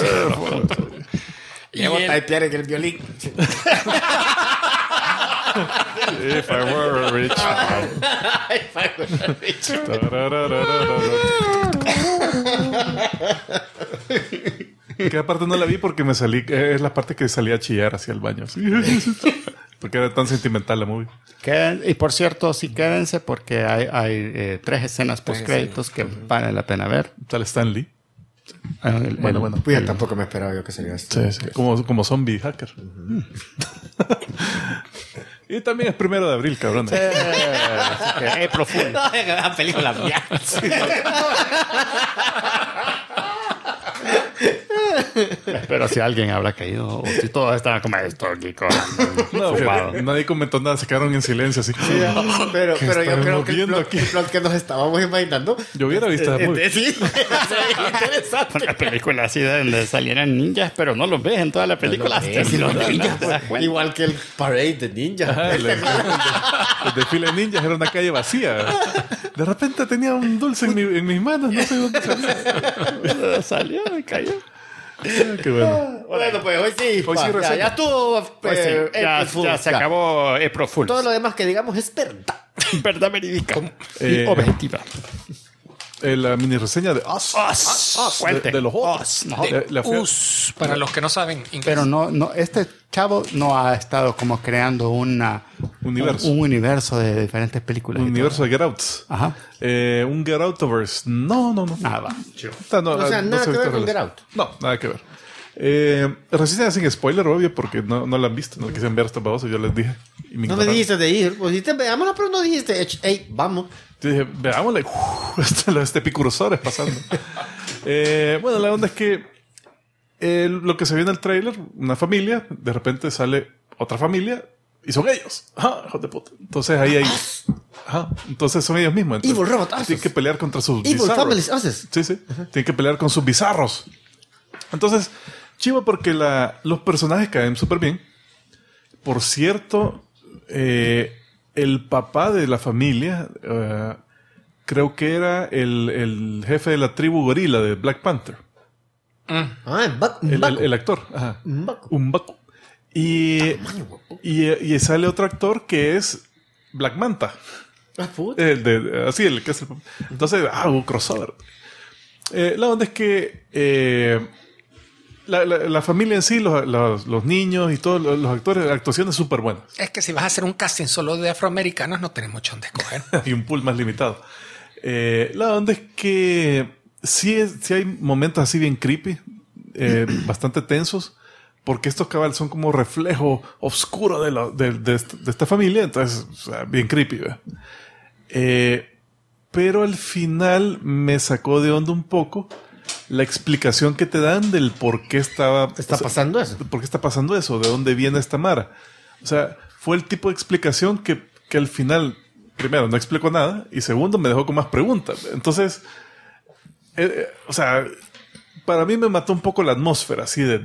S3: Llevo a typear en el violín.
S2: If I were a rich man. Que aparte no la vi porque me salí. Es la parte que salía a chillar hacia el baño. ¿Sí? Porque era tan sentimental la movie.
S1: Y por cierto, sí quédense porque hay 3 escenas post-créditos que vale la pena ver.
S2: Sale Stan Lee.
S1: Bueno.
S3: Pues tampoco me esperaba yo que saliera esto.
S2: Sí. Como zombie hacker. Y también es 1 de abril, cabrón.
S1: April Fool.
S3: La película mía.
S1: Pero si alguien habrá caído o si todos estaban como esto aquí
S2: No, fíjate, nadie comentó nada, se quedaron en silencio así.
S3: Sí, pero yo creo que el
S2: aquí?
S3: plot que nos estábamos imaginando.
S2: Yo hubiera visto esa movie.
S3: Sí, interesante.
S1: Una película así donde salieran ninjas, pero no los ves en toda la película.
S3: Si los ninjas,
S1: te das cuenta.
S3: igual que el parade de ninjas.
S2: Ajá, el desfile de ninjas era una calle vacía. De repente tenía un dulce en mis manos, no sé dónde salió.
S1: Salió y cayó.
S2: Qué bueno.
S3: Bueno, pues hoy sí.
S2: Hoy sí
S3: ya estuvo.
S1: Pues sí, ya se acabó April Fools.
S3: Todo lo demás que digamos es verdad.
S1: Verdad verídica y objetiva.
S2: La mini reseña de Us.
S1: Cuente.
S2: De los Us.
S1: No.
S4: Para los que no saben inglés.
S1: Pero no, este chavo no ha estado como creando un universo de diferentes películas.
S2: Un universo de Get Outs.
S1: Ajá.
S2: Un Get Outoverse. No.
S1: Nada, va.
S3: O sea, nada que ver con Get Out.
S2: No, nada que ver. Reseña sin spoiler, obvio, porque no la han visto. No quisieron ver esta babosa, yo les dije. Y
S3: no me dijiste de ir. Pues dijiste, veámosla, pero no dijiste, hey, vamos.
S2: Yo dije, veámosle. Este Epicurosores pasando. Bueno, la onda es que lo que se ve en el trailer, una familia, de repente sale otra familia y son ellos. Ajá, hijos de puta. Entonces ahí hay... Ajá, entonces son ellos mismos. Entonces,
S3: Evil Robot
S2: tienen que pelear contra sus
S3: Evil
S2: bizarros.
S3: Families Uses.
S2: Sí. Tienen que pelear con sus bizarros. Entonces, chivo porque los personajes caen súper bien. Por cierto, el papá de la familia, creo que era el jefe de la tribu gorila de Black Panther. El actor. Ajá. M'Baku. Y sale otro actor que es Black Manta. Así, el que es el... Entonces, un crossover. La onda es que la familia en sí, los niños y todos los actores, actuaciones súper buenas.
S4: Es que si vas a hacer un casting solo de afroamericanos, no tenés mucho donde escoger.
S2: Y un pool más limitado. La onda es que sí hay momentos así bien creepy, bastante tensos, porque estos cabales son como reflejo oscuro de esta familia, entonces, o sea, bien creepy, ¿verdad? Pero al final me sacó de onda un poco la explicación que te dan del por qué está
S3: pasando eso.
S2: ¿Por qué está pasando eso? ¿De dónde viene esta mara? O sea, fue el tipo de explicación que al final, primero, no explicó nada y segundo, me dejó con más preguntas. Entonces, o sea, para mí me mató un poco la atmósfera así de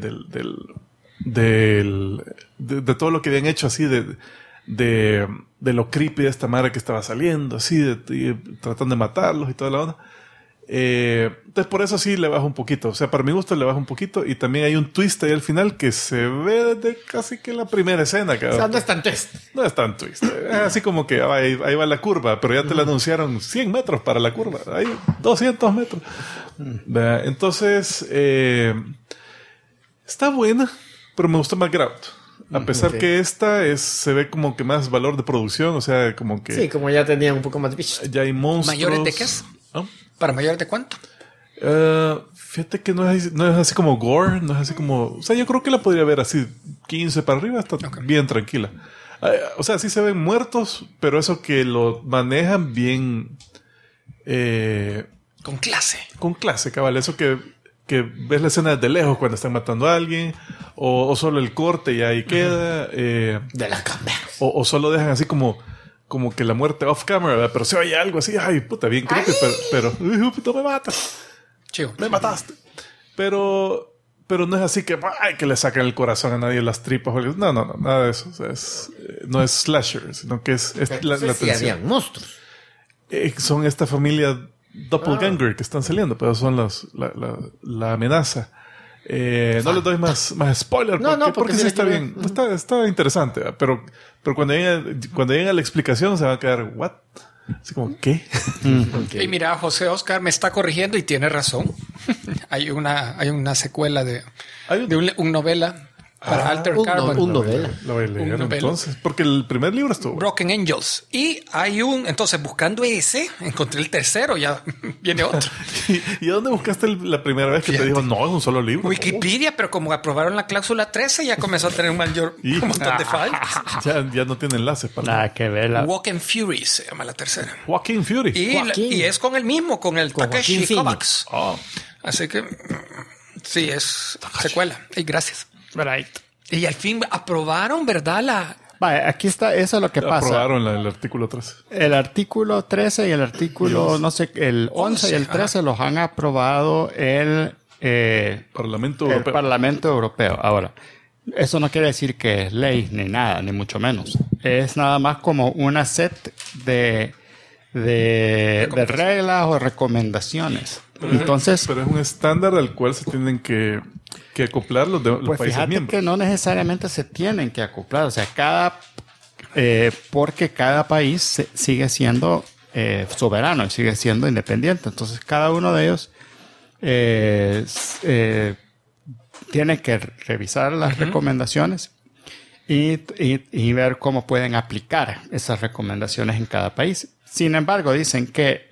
S2: todo lo que habían hecho así de lo creepy de esta mara que estaba saliendo, así, tratando de matarlos y toda la onda. Entonces por eso sí le bajo un poquito, o sea, para mi gusto le bajo un poquito y también hay un twist ahí al final que se ve desde casi que la primera escena, cabrón.
S3: O sea, no es tan twist.
S2: No es tan twist, es así como que ahí va la curva, pero ya te la anunciaron 100 metros para la curva, hay 200 metros. Entonces está buena, pero me gustó más Get Out. A pesar que esta se ve como que más valor de producción, o sea, como que...
S3: Sí, como ya tenían un poco más de bichos.
S2: Ya hay monstruos.
S4: ¿Mayores de qué es?
S2: ¿Ah?
S4: ¿Para mayores de cuánto?
S2: Fíjate que no es así como gore, no es así como... O sea, yo creo que la podría ver así 15 para arriba, está bien tranquila. O sea, sí se ven muertos, pero eso que lo manejan bien...
S4: Con clase.
S2: Con clase, cabal. Eso que ves la escena desde lejos cuando están matando a alguien, o solo el corte y ahí queda.
S3: De la cámara.
S2: O solo dejan así como que la muerte off camera, ¿verdad? Pero se oye algo así, ay, puta, bien creepy, pero no me matas.
S4: Chivo.
S2: Me mataste. Pero no es así que le sacan el corazón a nadie, las tripas. No, nada de eso. O sea, no es slasher, sino que es la
S3: Sí,
S2: tensión.
S3: habían monstruos.
S2: Son esta familia doppelganger que están saliendo, pero son la amenaza. No les doy más spoiler porque sí está bien. Está interesante, ¿verdad? Pero cuando lleguen a la explicación se va a quedar, ¿what? Así como, ¿qué?
S4: Y mira, José Oscar me está corrigiendo y tiene razón. hay una secuela de un novela para Alter Carbon.
S3: Un novela.
S2: Lo voy a leer
S4: Un novela.
S2: entonces, porque el primer libro estuvo.
S4: Broken Angels. Y hay entonces buscando ese, encontré el tercero, ya viene otro.
S2: ¿Y dónde buscaste la primera vez que te dijo, no, es un solo libro?
S4: Wikipedia, pero como aprobaron la cláusula 13, ya comenzó a tener un montón de fallas.
S2: Ya no tiene enlaces para
S1: Nada que ver.
S4: Walk and Fury se llama la tercera.
S2: Joaquin Fury.
S4: Y es con el mismo, con el Takeshi
S3: Joaquin
S4: Kovacs.
S2: Oh.
S4: Así que sí, es secuela. Y gracias.
S1: Right.
S4: Y al fin aprobaron, ¿verdad?
S1: Vale, aquí está, eso es lo que pasa.
S2: Aprobaron el artículo 13.
S1: El artículo 13 y el artículo, no sé, el 11 y el 13 los han aprobado el
S2: Parlamento Europeo.
S1: El Parlamento Europeo. Ahora, eso no quiere decir que es ley ni nada, ni mucho menos. Es nada más como una set de reglas o recomendaciones. Entonces,
S2: Pero es un estándar al cual se tienen que acoplar los
S1: pues
S2: países
S1: fíjate
S2: miembros.
S1: que no necesariamente se tienen que acoplar. O sea, porque cada país sigue siendo soberano y sigue siendo independiente. Entonces, cada uno de ellos tiene que revisar las recomendaciones y ver cómo pueden aplicar esas recomendaciones en cada país. Sin embargo, dicen que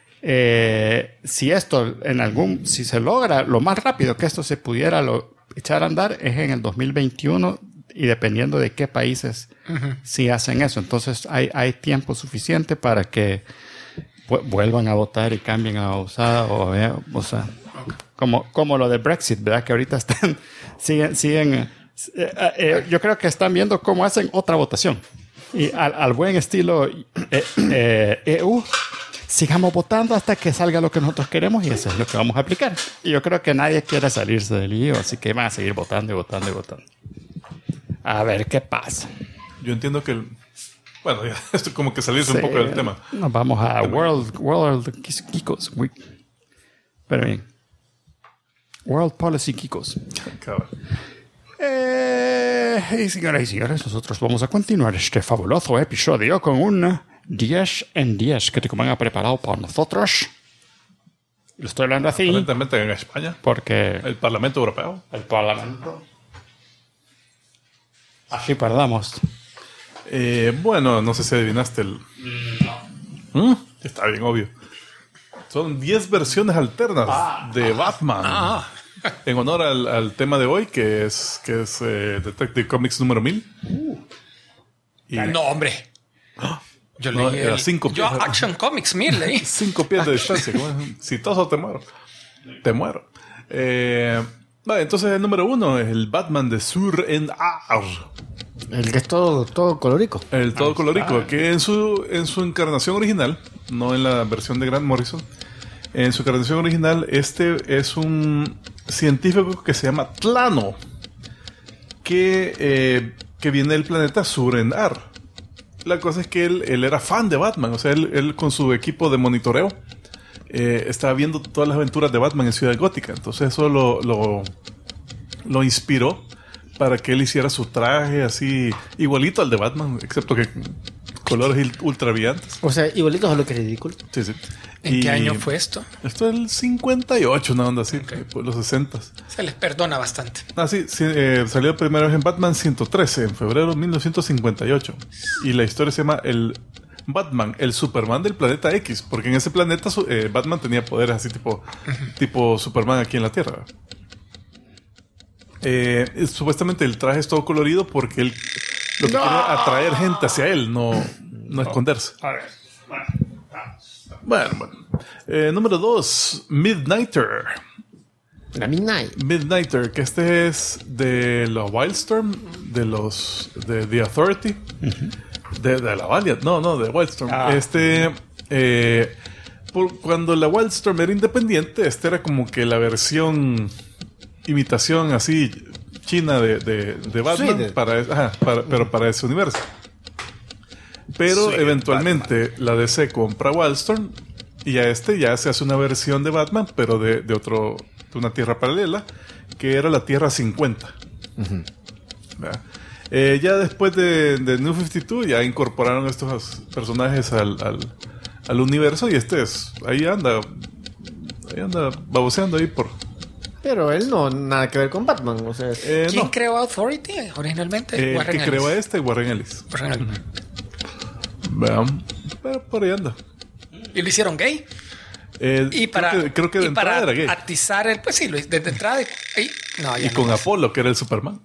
S1: si se logra lo más rápido que esto se pudiera echar a andar es en el 2021 y dependiendo de qué países sí hacen eso. Entonces hay tiempo suficiente para que vuelvan a votar y cambien a usar o sea, como lo de Brexit, ¿verdad? Que ahorita siguen yo creo que están viendo cómo hacen otra votación y al buen estilo EU. Sigamos votando hasta que salga lo que nosotros queremos y eso es lo que vamos a aplicar. Y yo creo que nadie quiere salirse del lío, así que van a seguir votando y votando y votando. A ver qué pasa.
S2: Yo entiendo que bueno, ya, esto es como que salirse un poco del tema.
S1: Nos vamos a World Kikos Week. Pero bien. World Policy Kikos.
S2: Cabal.
S1: Y señoras y señores, nosotros vamos a continuar este fabuloso episodio con un 10 en 10 que te han preparado para nosotros. Lo estoy hablando así
S2: Aparentemente en España.
S1: porque
S2: El Parlamento Europeo.
S1: el Parlamento. Así perdamos.
S2: Bueno, no sé si adivinaste el... Está bien obvio. Son 10 versiones alternas de Batman. En honor al tema de hoy, que es Detective Comics número 1000. Y
S4: No, hombre. Yo
S2: No,
S4: leí
S2: era 5 pies.
S4: Yo Action Comics 1000 leí.
S2: 5 pies de distancia. Si toso te muero. Te muero. Vale, entonces el número 1 es el Batman de Sur-en-Ar.
S3: El que es todo colorico.
S2: El todo colorico, que en su encarnación original, no en la versión de Grant Morrison, en su encarnación original, este es un científico que se llama Tlano, que viene del planeta Sur-en-Ar. La cosa es que él era fan de Batman, o sea, él con su equipo de monitoreo estaba viendo todas las aventuras de Batman en Ciudad Gótica. Entonces eso lo inspiró para que él hiciera su traje así igualito al de Batman, excepto que colores ultra brillantes.
S3: O sea, igualito a lo que es ridículo.
S2: Sí, sí.
S4: ¿En qué año fue esto?
S2: Esto es el 58, una onda así, por los 60.
S4: Se les perdona bastante.
S2: Ah, sí, salió primera vez en Batman 113, en febrero de 1958. Y la historia se llama el Batman, el Superman del planeta X, porque en ese planeta Batman tenía poderes así tipo Superman aquí en la Tierra. Supuestamente el traje es todo colorido porque él lo que quiere es atraer gente hacia él, no esconderse.
S1: A ver.
S2: Bueno. Número 2, Midnighter.
S3: La Midnight.
S2: Midnighter, que este es de los Wildstorm, de The Authority, de la Valiant, no, de Wildstorm. Cuando la Wildstorm era independiente, este era como que la versión imitación así china de Batman pero para ese universo. Pero eventualmente la DC compra Wildstorm y ya se hace una versión de Batman, pero de una tierra paralela, que era la Tierra 50. Ya después de New 52 ya incorporaron estos personajes al universo y ahí anda baboseando ahí por...
S3: Pero él no nada que ver con Batman, o sea...
S4: ¿Quién creó Authority originalmente?
S2: El que creó Warren Ellis. Vean, pero por ahí anda.
S4: ¿Y lo hicieron gay?
S2: Creo que de entrada era gay.
S4: Atizar el... Pues sí, de entrada...
S2: Y con Apolo, que era el Superman.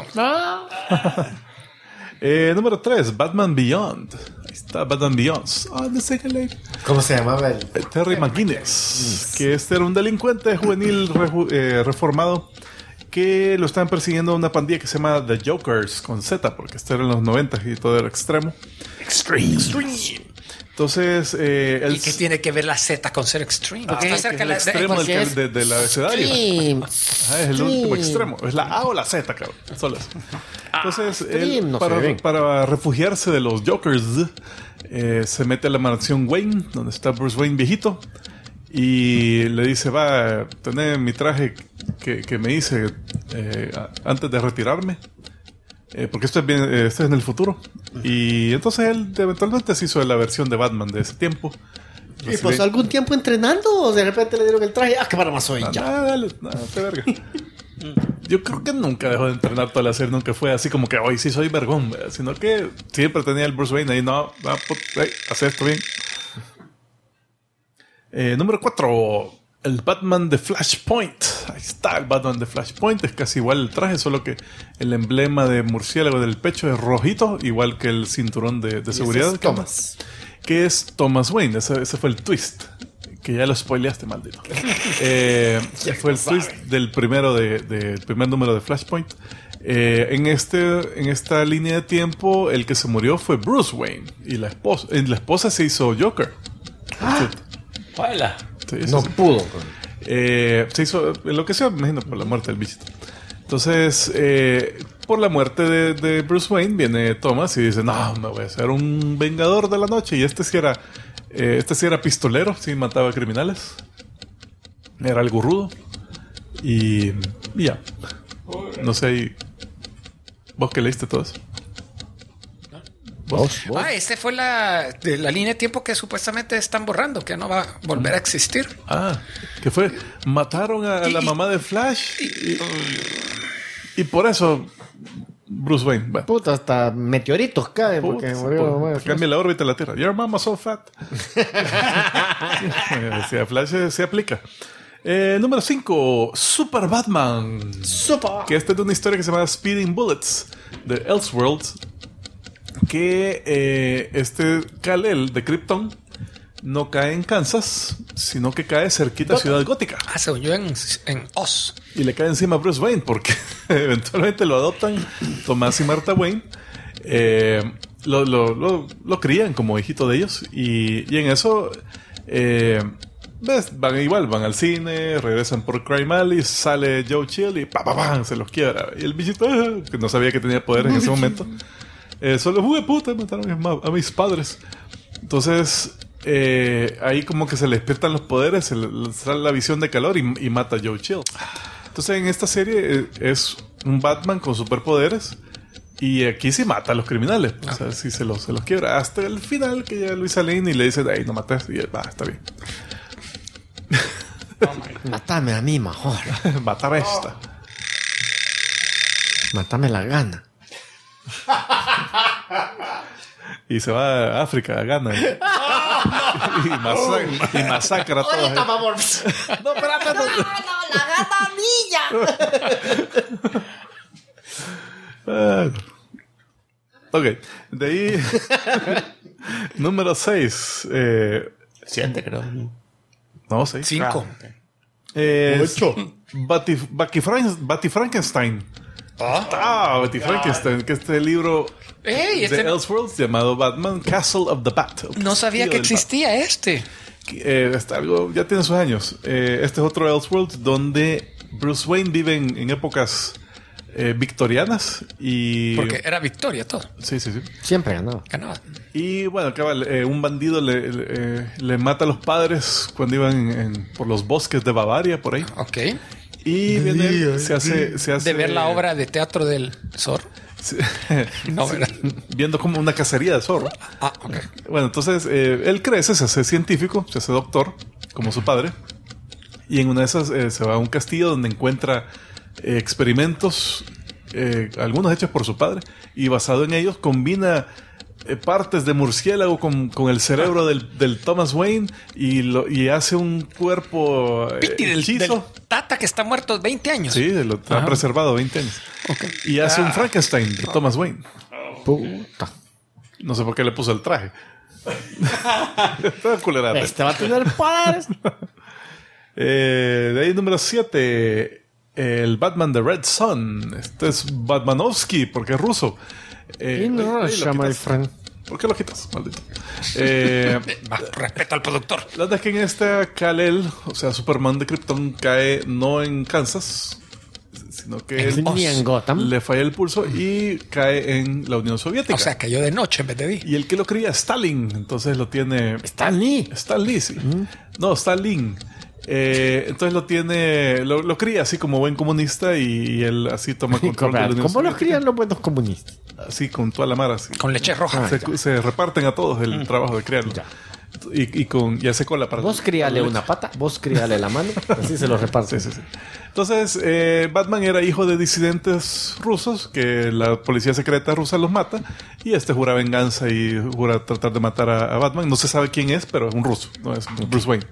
S2: Número 3, Batman Beyond. Ahí está, Batman Beyond.
S3: ¿Cómo se llamaba él?
S2: Terry McGuinness. Que era un delincuente juvenil reformado que lo estaban persiguiendo una pandilla que se llama The Jokers, con Z, porque era en los 90 y todo era extremo. Extreme. Entonces,
S4: ¿y qué tiene que ver la Z con ser extreme? Porque está cerca
S2: el extremo del abecedario. Es el último extremo. Es la A o la Z, cabrón. Solo eso. Entonces, él, para refugiarse de los Jokers, se mete a la mansión Wayne, donde está Bruce Wayne viejito, y le dice: va, tener mi traje que me hice antes de retirarme. Porque esto es en el futuro. Y entonces él eventualmente se hizo la versión de Batman de ese tiempo.
S3: ¿Y pasó algún tiempo entrenando o de repente le dieron el traje? ¡Ah, qué para más soy!
S2: Dale, te verga. Yo creo que nunca dejó de entrenar toda la serie. Nunca fue así como que hoy sí soy vergón, ¿verdad? Sino que siempre tenía el Bruce Wayne ahí. Hace esto bien. Número 4, el Batman de Flashpoint. Ahí está el Batman de Flashpoint. Es casi igual el traje, solo que el emblema de murciélago del pecho es rojito, igual que el cinturón de seguridad.
S3: Es Thomas.
S2: Que es Thomas Wayne. Ese fue el twist. Que ya lo spoileaste, maldito. Fue el twist del primer número de Flashpoint. En esta línea de tiempo, el que se murió fue Bruce Wayne. Y la esposa se hizo Joker.
S3: ¡Hola!
S2: Sí,
S3: no pudo.
S2: Se hizo, enloqueció, me imagino, por la muerte del bichito. Entonces, por la muerte de Bruce Wayne, viene Thomas y dice: no, me voy a hacer un vengador de la noche. Y este sí era pistolero, sí mataba criminales. Era algo rudo. Y ya. No sé, ¿vos que leíste todo eso?
S3: ¿Vos?
S4: Este fue la línea de tiempo que supuestamente están borrando, que no va a volver a existir.
S2: ¿Qué fue? Mataron a la mamá de Flash y por eso Bruce Wayne. Bueno.
S3: Puta, hasta meteoritos caen porque murió.
S2: Cambia la órbita de la Tierra. Your mama so fat. Si a Flash se aplica. Número 5, Super Batman. Que esta es de una historia que se llama Speeding Bullets de Elseworlds. Que Kal-El de Krypton no cae en Kansas, sino que cae cerquita de Ciudad Gótica.
S4: Se unió en Oz.
S2: Y le cae encima a Bruce Wayne porque eventualmente lo adoptan Tomás y Martha Wayne. Lo crían como hijito de ellos. Y en eso van al cine, regresan por Crime Alley, sale Joe Chill y se los quiebra. Y el bichito, que no sabía que tenía poder en ese momento, solo puta, mataron a mis padres. Entonces ahí como que se le despiertan los poderes, se le sale la visión de calor y mata a Joe Chill. Entonces en esta serie es un Batman con superpoderes, Y aquí sí mata a los criminales. O sea, sí se los quiebra. Hasta el final que llega Luisa Lane y le dice, no mates. Y él, va, está bien.
S3: Mátame a mí mejor.
S2: Matar a esta.
S3: Mátame la gana.
S2: Y se va a África, gana. Y masacra a todos.
S3: Ahorita, por favor.
S2: No, espérate.
S3: No, la gana milla.
S2: Ok, de ahí. Número 6.
S3: 7, creo.
S2: No, 6.
S4: 5.
S3: 8.
S2: Batty Frankenstein. Batty Frankenstein, que este libro
S4: Ey,
S2: de Elseworlds llamado Batman Castle of the Bat.
S4: No sabía que existía este.
S2: Está algo, ya tiene sus años. Este es otro Elseworlds donde Bruce Wayne vive en épocas victorianas y...
S4: Porque era victoria todo.
S2: Sí.
S3: Siempre ganaba.
S4: Ganaba.
S2: Y bueno, un bandido le mata a los padres cuando iban por los bosques de Bavaria, por ahí.
S4: Ok.
S2: Y viene él, se hace
S4: De ver la obra de teatro del zorro. No, ¿verdad?
S2: Viendo como una cacería de zorro.
S4: Ok.
S2: Bueno, entonces él crece, se hace científico, se hace doctor, como su padre. Y en una de esas se va a un castillo donde encuentra experimentos, algunos hechos por su padre. Y basado en ellos combina partes de murciélago con el cerebro del Thomas Wayne y hace un cuerpo
S4: del Tata que está muerto 20 años.
S2: Sí, lo ha preservado 20 años.
S4: Okay.
S2: Y hace un Frankenstein de Thomas Wayne.
S3: Puta.
S2: No sé por qué le puso el traje. Está culerate.
S3: Este va a tener poderes.
S2: De ahí número 7. El Batman de Red Son. Este es Batmanovsky porque es ruso.
S3: My friend.
S2: ¿Por qué lo quitas? Maldito.
S4: Respeto al productor.
S2: La verdad es que en esta Kal-El, o sea, Superman de Krypton, cae no en Kansas, sino que
S3: Ni en Gotham.
S2: le falla el pulso y cae en la Unión Soviética.
S4: O sea, cayó de noche en vez de día.
S2: Y el que lo cría es Stalin, entonces lo tiene...
S3: Stan Lee.
S2: Stan Lee, sí. No, Stalin. Entonces lo tiene, lo cría así como buen comunista y él así toma control de la Unión
S3: ¿Cómo los
S2: Soviética.
S3: crían los buenos comunistas?
S2: Así con toda la mara. Así.
S4: Con leche roja.
S2: Se reparten a todos el trabajo de criarlo.
S3: Ya.
S2: Y hace cola para...
S3: Vos críale una pata, vos críale la mano, así se los reparten.
S2: Sí. Entonces, Batman era hijo de disidentes rusos que la policía secreta rusa los mata y jura venganza y jura tratar de matar a Batman. No se sabe quién es, pero es un ruso, no es Bruce Wayne.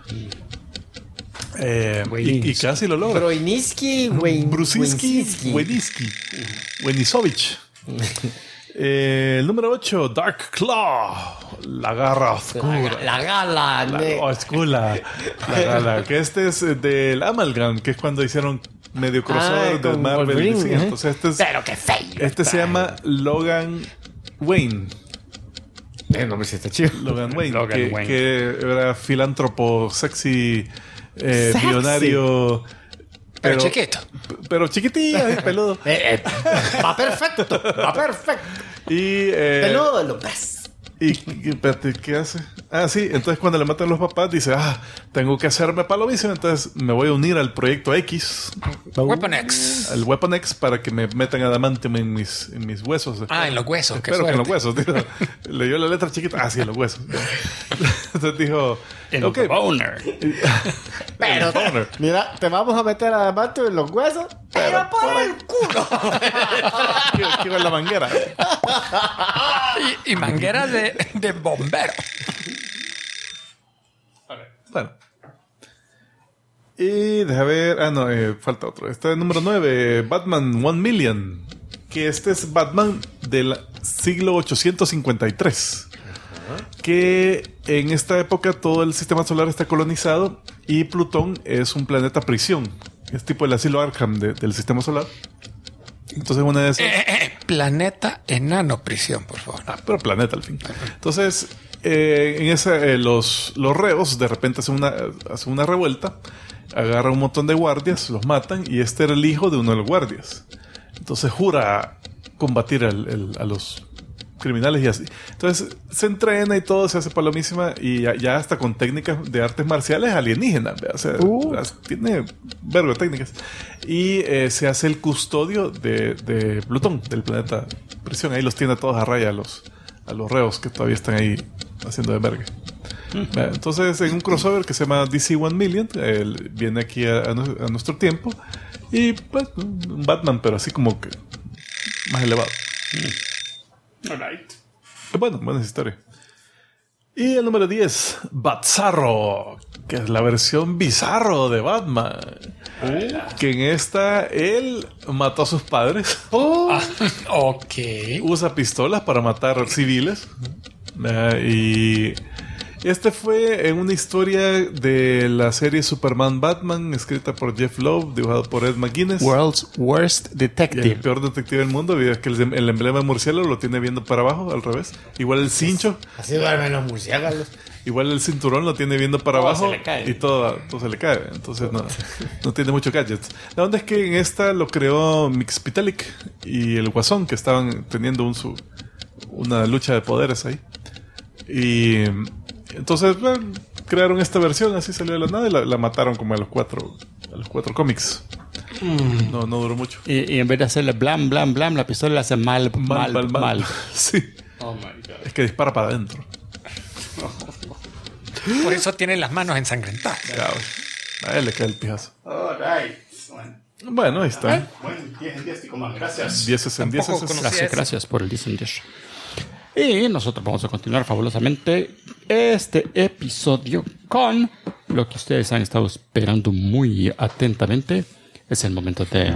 S2: Y casi lo logra.
S3: Broinisky,
S2: Brusinski, Wenisovich. El número 8, Dark Claw, la garra oscura.
S3: La gala.
S2: Oscura. La gala. Que este es del Amalgam, que es cuando hicieron medio crossover de
S3: con
S2: Marvel.
S3: Wolverine,
S2: Sí, entonces
S3: Pero qué feo.
S2: este se llama Logan Wayne.
S3: El nombre sí está chido.
S2: Logan Wayne,
S1: Logan Wayne.
S2: que era filántropo sexy, millonario.
S4: Pero chiquito.
S2: Pero chiquitilla y peludo.
S3: Va perfecto.
S2: Y,
S3: Peludo lo ves.
S2: espérate, ¿qué hace? Sí, entonces cuando le matan los papás dice, tengo que hacerme palomísimo, entonces me voy a unir al proyecto X,
S4: Weapon X.
S2: al Weapon X, para que me metan adamantium en mis huesos.
S4: En los huesos. Qué
S2: Espero que en
S4: suerte.
S2: los huesos. Dijo. Leyó la letra chiquita. Sí, en los huesos. Entonces dijo,
S1: El boner.
S3: Pero, mira, te vamos a meter adamantium en los huesos, pero por el culo.
S2: quiero la manguera.
S4: Y manguera de bombero.
S2: Bueno. Y deja ver. Falta otro. Este es el número 9, Batman 1 Million. Que este es Batman del siglo 853. Que en esta época todo el sistema solar está colonizado y Plutón es un planeta prisión. Es tipo el asilo Arkham del sistema solar. Entonces una de esas...
S4: Planeta enano prisión, por favor.
S2: Pero planeta al fin. Entonces, en esa, los reos de repente hacen una revuelta, agarran un montón de guardias, los matan, y este era el hijo de uno de los guardias. Entonces jura combatir a los criminales y así. Entonces se entrena y todo, se hace palomísima y ya hasta con técnicas de artes marciales alienígenas, ¿verdad? O sea, tiene verbo de técnicas. Y se hace el custodio de Plutón, del planeta prisión. Ahí los tiene todos a raya a los reos que todavía están ahí haciendo de verga. Entonces, en un crossover que se llama DC 1 Million, él viene aquí a nuestro tiempo y pues un Batman, pero así como que más elevado.
S1: Alright.
S2: Bueno, buena historia. Y el número 10, Batzarro, que es la versión bizarro de Batman. Que en esta él mató a sus padres.
S4: Ok.
S2: Usa pistolas para matar civiles. Y este fue en una historia de la serie Superman Batman, escrita por Jeff Loeb, dibujado por Ed McGuinness.
S1: World's Worst
S2: Y el
S1: Detective.
S2: peor detective del mundo. Es que el emblema de murciélago lo tiene viendo para abajo, al revés. Igual el cincho.
S3: Así duermen los murciélagos.
S2: Igual el cinturón lo tiene viendo para
S1: Todo
S2: abajo
S1: se le cae.
S2: y todo se le cae. Entonces no tiene mucho gadgets. La onda es que en esta lo creó Mxyzptlk y el Guasón, que estaban teniendo una lucha de poderes ahí. Y entonces crearon esta versión, así salió de la nada y la mataron como a los cuatro cómics. No duró mucho.
S1: Y en vez de hacerle blam, blam, blam, la pistola le hace mal.
S2: Sí.
S1: Oh my God.
S2: Es que dispara para adentro.
S4: Por eso tiene las manos ensangrentadas.
S2: Cabrón. A él le cae el pijazo.
S1: Alright.
S2: Bueno, ahí está.
S1: Bueno, 10 en 10, Ticomán. Gracias.
S2: 10 en 10
S4: Tampoco
S2: es
S4: conocía eso.
S1: Gracias por el Disney Dish. Y nosotros vamos a continuar fabulosamente este episodio con lo que ustedes han estado esperando muy atentamente. Es el momento de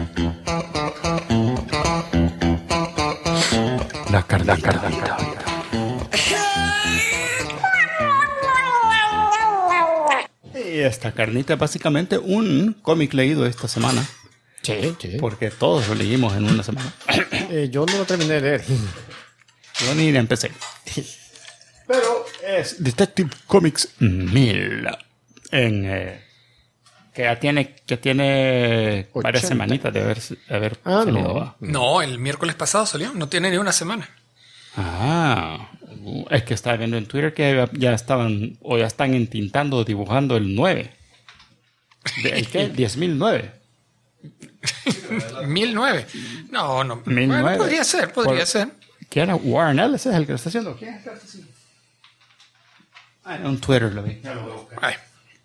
S1: la carnita. Y esta carnita es básicamente un cómic leído esta semana.
S3: Sí.
S1: Porque todos lo leímos en una semana.
S3: Yo no lo terminé de leer.
S1: Yo ni empecé. Pero es Detective Comics 1000. Que ya tiene varias
S3: 80.
S1: semanitas de haber
S3: Ah,
S1: salido.
S3: no.
S1: ¿Va?
S4: No, el miércoles pasado salió. No tiene ni una semana.
S1: Es que estaba viendo en Twitter que ya están entintando, dibujando el 9. ¿El qué? 10.009.
S4: 1009. No.
S1: 1009.
S4: Bueno, podría ser.
S1: ¿Quién era? Warren Ellis es el que lo está haciendo. ¿Quién es el que lo está haciendo? En un Twitter lo vi.
S4: Ay,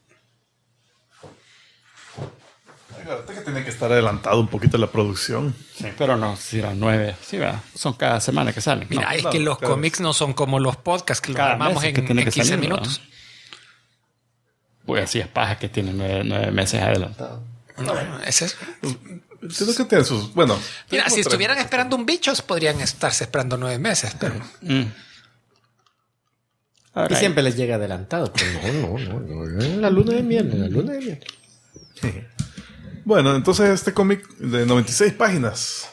S2: Fíjate que tiene que estar adelantado un poquito la producción.
S1: Sí, pero no, si eran 9. Sí, ¿verdad? Son cada semana que salen.
S4: mira,
S1: No.
S4: es que los
S2: claro.
S4: cómics no son como los podcasts que los
S1: Cada
S4: armamos
S1: mes es que
S4: en
S1: tiene que
S4: 15
S1: salir,
S4: minutos.
S1: Pues así es paja que tiene 9 meses adelantado.
S4: No, es eso.
S2: Entiendo que tiene sus... Bueno.
S4: Mira,
S2: tiene
S4: si
S2: como
S4: estuvieran
S2: tres.
S4: esperando un bicho, podrían estarse esperando 9 meses. Pero
S3: Y
S1: Alright.
S3: siempre les llega adelantado. Pero no. En la luna de miel.
S2: Bueno, entonces este cómic de 96 páginas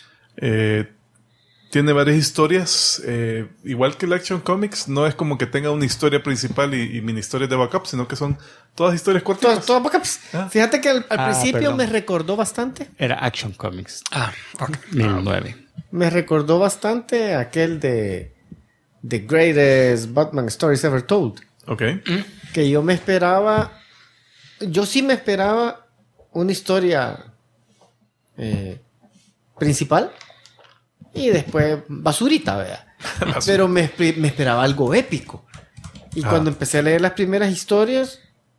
S2: tiene varias historias. Igual que el Action Comics, no es como que tenga una historia principal y mini historias de backup, sino que son todas historias cortas.
S3: Todo backups. Fíjate que al principio
S1: perdón.
S3: me recordó bastante.
S1: Era Action Comics
S4: ok.
S1: 1009.
S3: Me recordó bastante aquel de The Greatest Batman Stories Ever Told.
S2: Ok.
S3: Que yo sí me esperaba una historia principal y después basurita, ¿verdad? Pero me esperaba algo épico. Y cuando empecé a leer las primeras historias,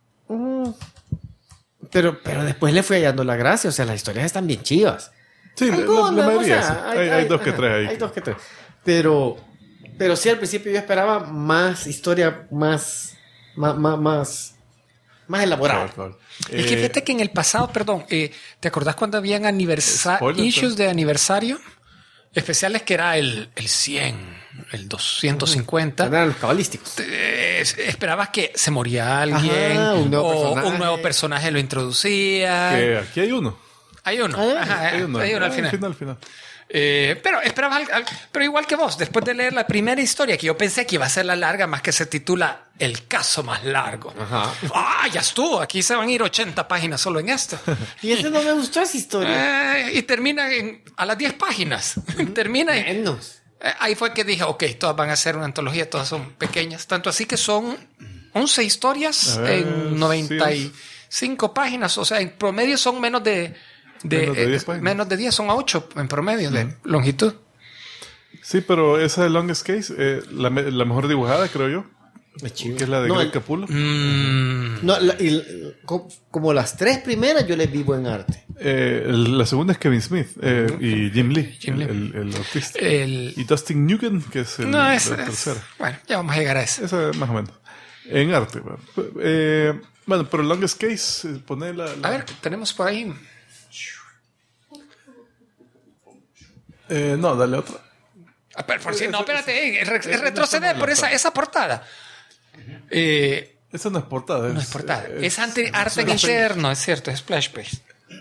S3: pero después le fui hallando la gracia. O sea, las historias están bien chivas.
S2: Sí, la
S3: Algunas,
S2: mayoría.
S3: o sea,
S2: Sí. Hay dos que tres ahí.
S3: Hay dos que tres. Pero sí, al principio yo esperaba más historia, más elaborada.
S2: Claro.
S4: Es que fíjate que en el pasado, perdón, ¿te acordás cuando habían
S2: Spoiler,
S4: issues de aniversario? Especiales que era el 100, el 250.
S3: Eran los cabalísticos.
S4: Esperabas que se moría alguien
S3: Ajá, un nuevo
S4: o
S3: personaje.
S4: un nuevo personaje lo introducía.
S2: Que aquí hay uno.
S4: Hay uno.
S3: Ah,
S4: Ajá,
S2: Hay uno.
S4: hay uno al final.
S2: final.
S4: Pero esperabas pero igual que vos, después de leer la primera historia, que yo pensé que iba a ser la larga, más que se titula El caso más largo.
S3: Ajá.
S4: Ya estuvo. Aquí se van a ir 80 páginas solo en esto.
S3: Y ese no me gustó esa historia.
S4: Y termina a las 10 páginas. Termina en...
S3: Menos.
S4: Ahí fue que dije, ok, todas van a ser una antología, todas son pequeñas. Tanto así que son 11 historias en 95 páginas. O sea, en promedio son menos de 10 páginas. Menos de 10, son a 8 en promedio de longitud.
S2: Sí, pero esa de Longest Case, la mejor dibujada, creo yo. Que es la de Greg Capullo.
S3: No, como las 3 primeras yo les vi buen arte.
S2: La segunda es Kevin Smith y Jim Lee, el artista. Y Dustin Nguyen, que es la tercera.
S4: Bueno, ya vamos a llegar a eso.
S2: Esa más o menos. En arte. Bueno, pero Longest Case, poner la...
S4: A ver, tenemos por ahí.
S2: No, dale otra.
S4: Pero por si no, espérate, retroceder por esa portada.
S2: Esa no es portada.
S4: No es portada. Es arte interno, es cierto, es splash page.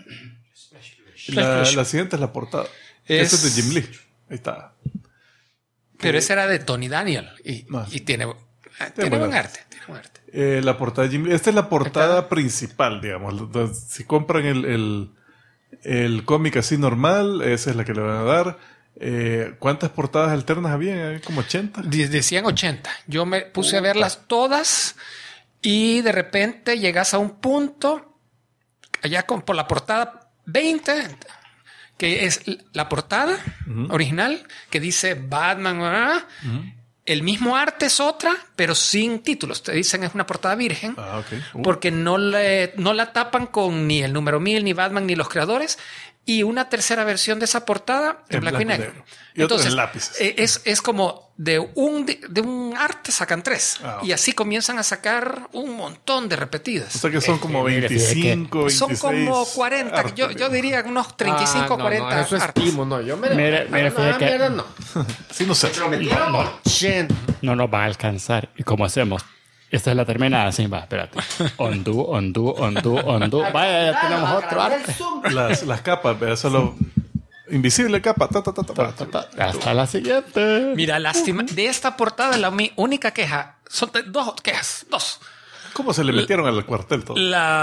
S2: La siguiente es la portada. Esa es de Jim Lee. Ahí está.
S4: Pero esa era de Tony Daniel. Y tiene buen arte.
S2: La portada de Jim Lee. Esta es la portada principal, digamos. Si compran el cómic así normal, esa es la que le van a dar. ¿Cuántas portadas alternas había? ¿Como 80?
S4: Decían 80. Yo me puse a verlas todas y de repente llegas a un punto allá por la portada 20, que es la portada original, que dice Batman. El mismo arte es otra, pero sin títulos. Te dicen es una portada virgen.
S2: Okay.
S4: Porque no la tapan con ni el número 1000, ni Batman, ni los creadores. Y una tercera versión de esa portada en blanco y negro.
S2: Y entonces,
S4: lápices. Es como de un arte sacan 3. Y así comienzan a sacar un montón de repetidas.
S2: O sea que son como 25, 26.
S4: Son como 40.
S2: Arte,
S4: yo diría unos 35, 40.
S3: No, eso es timo, no. Yo
S1: Mira, fíjate
S3: no.
S2: Sí, no sé.
S1: No nos va a alcanzar. ¿Y cómo hacemos? Esta es la terminada, sí, va, espérate. Undo. Vaya, ya tenemos otro arte.
S2: Las capas, solo invisible capa.
S1: Hasta la siguiente.
S4: Mira, lástima. De esta portada, la única queja, son 2 quejas. 2.
S2: ¿Cómo se le metieron al cuartel todo?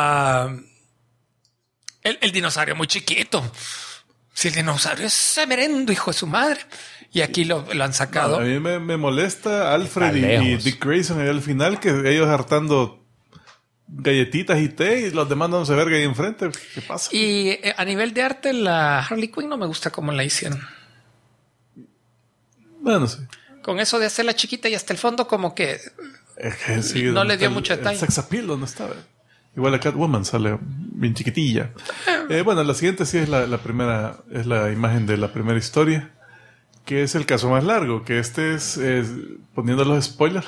S4: El dinosaurio muy chiquito. Si el dinosaurio es semerendo, hijo de su madre. Y aquí lo han sacado.
S2: A mí me molesta Alfred y Dick Grayson ahí al final, que ellos hartando galletitas y té y los demás no se verga ahí enfrente. ¿Qué pasa?
S4: Y a nivel de arte, la Harley Quinn no me gusta cómo la hicieron.
S2: Bueno, sí.
S4: Con eso de hacerla chiquita y hasta el fondo como que
S2: sí,
S4: no le dio mucho detalle.
S2: El sex appeal, ¿dónde estaba? Igual la Catwoman sale bien chiquitilla. Bueno, la siguiente sí es la primera, es la imagen de la primera historia, que es el caso más largo, que este es poniendo los spoilers.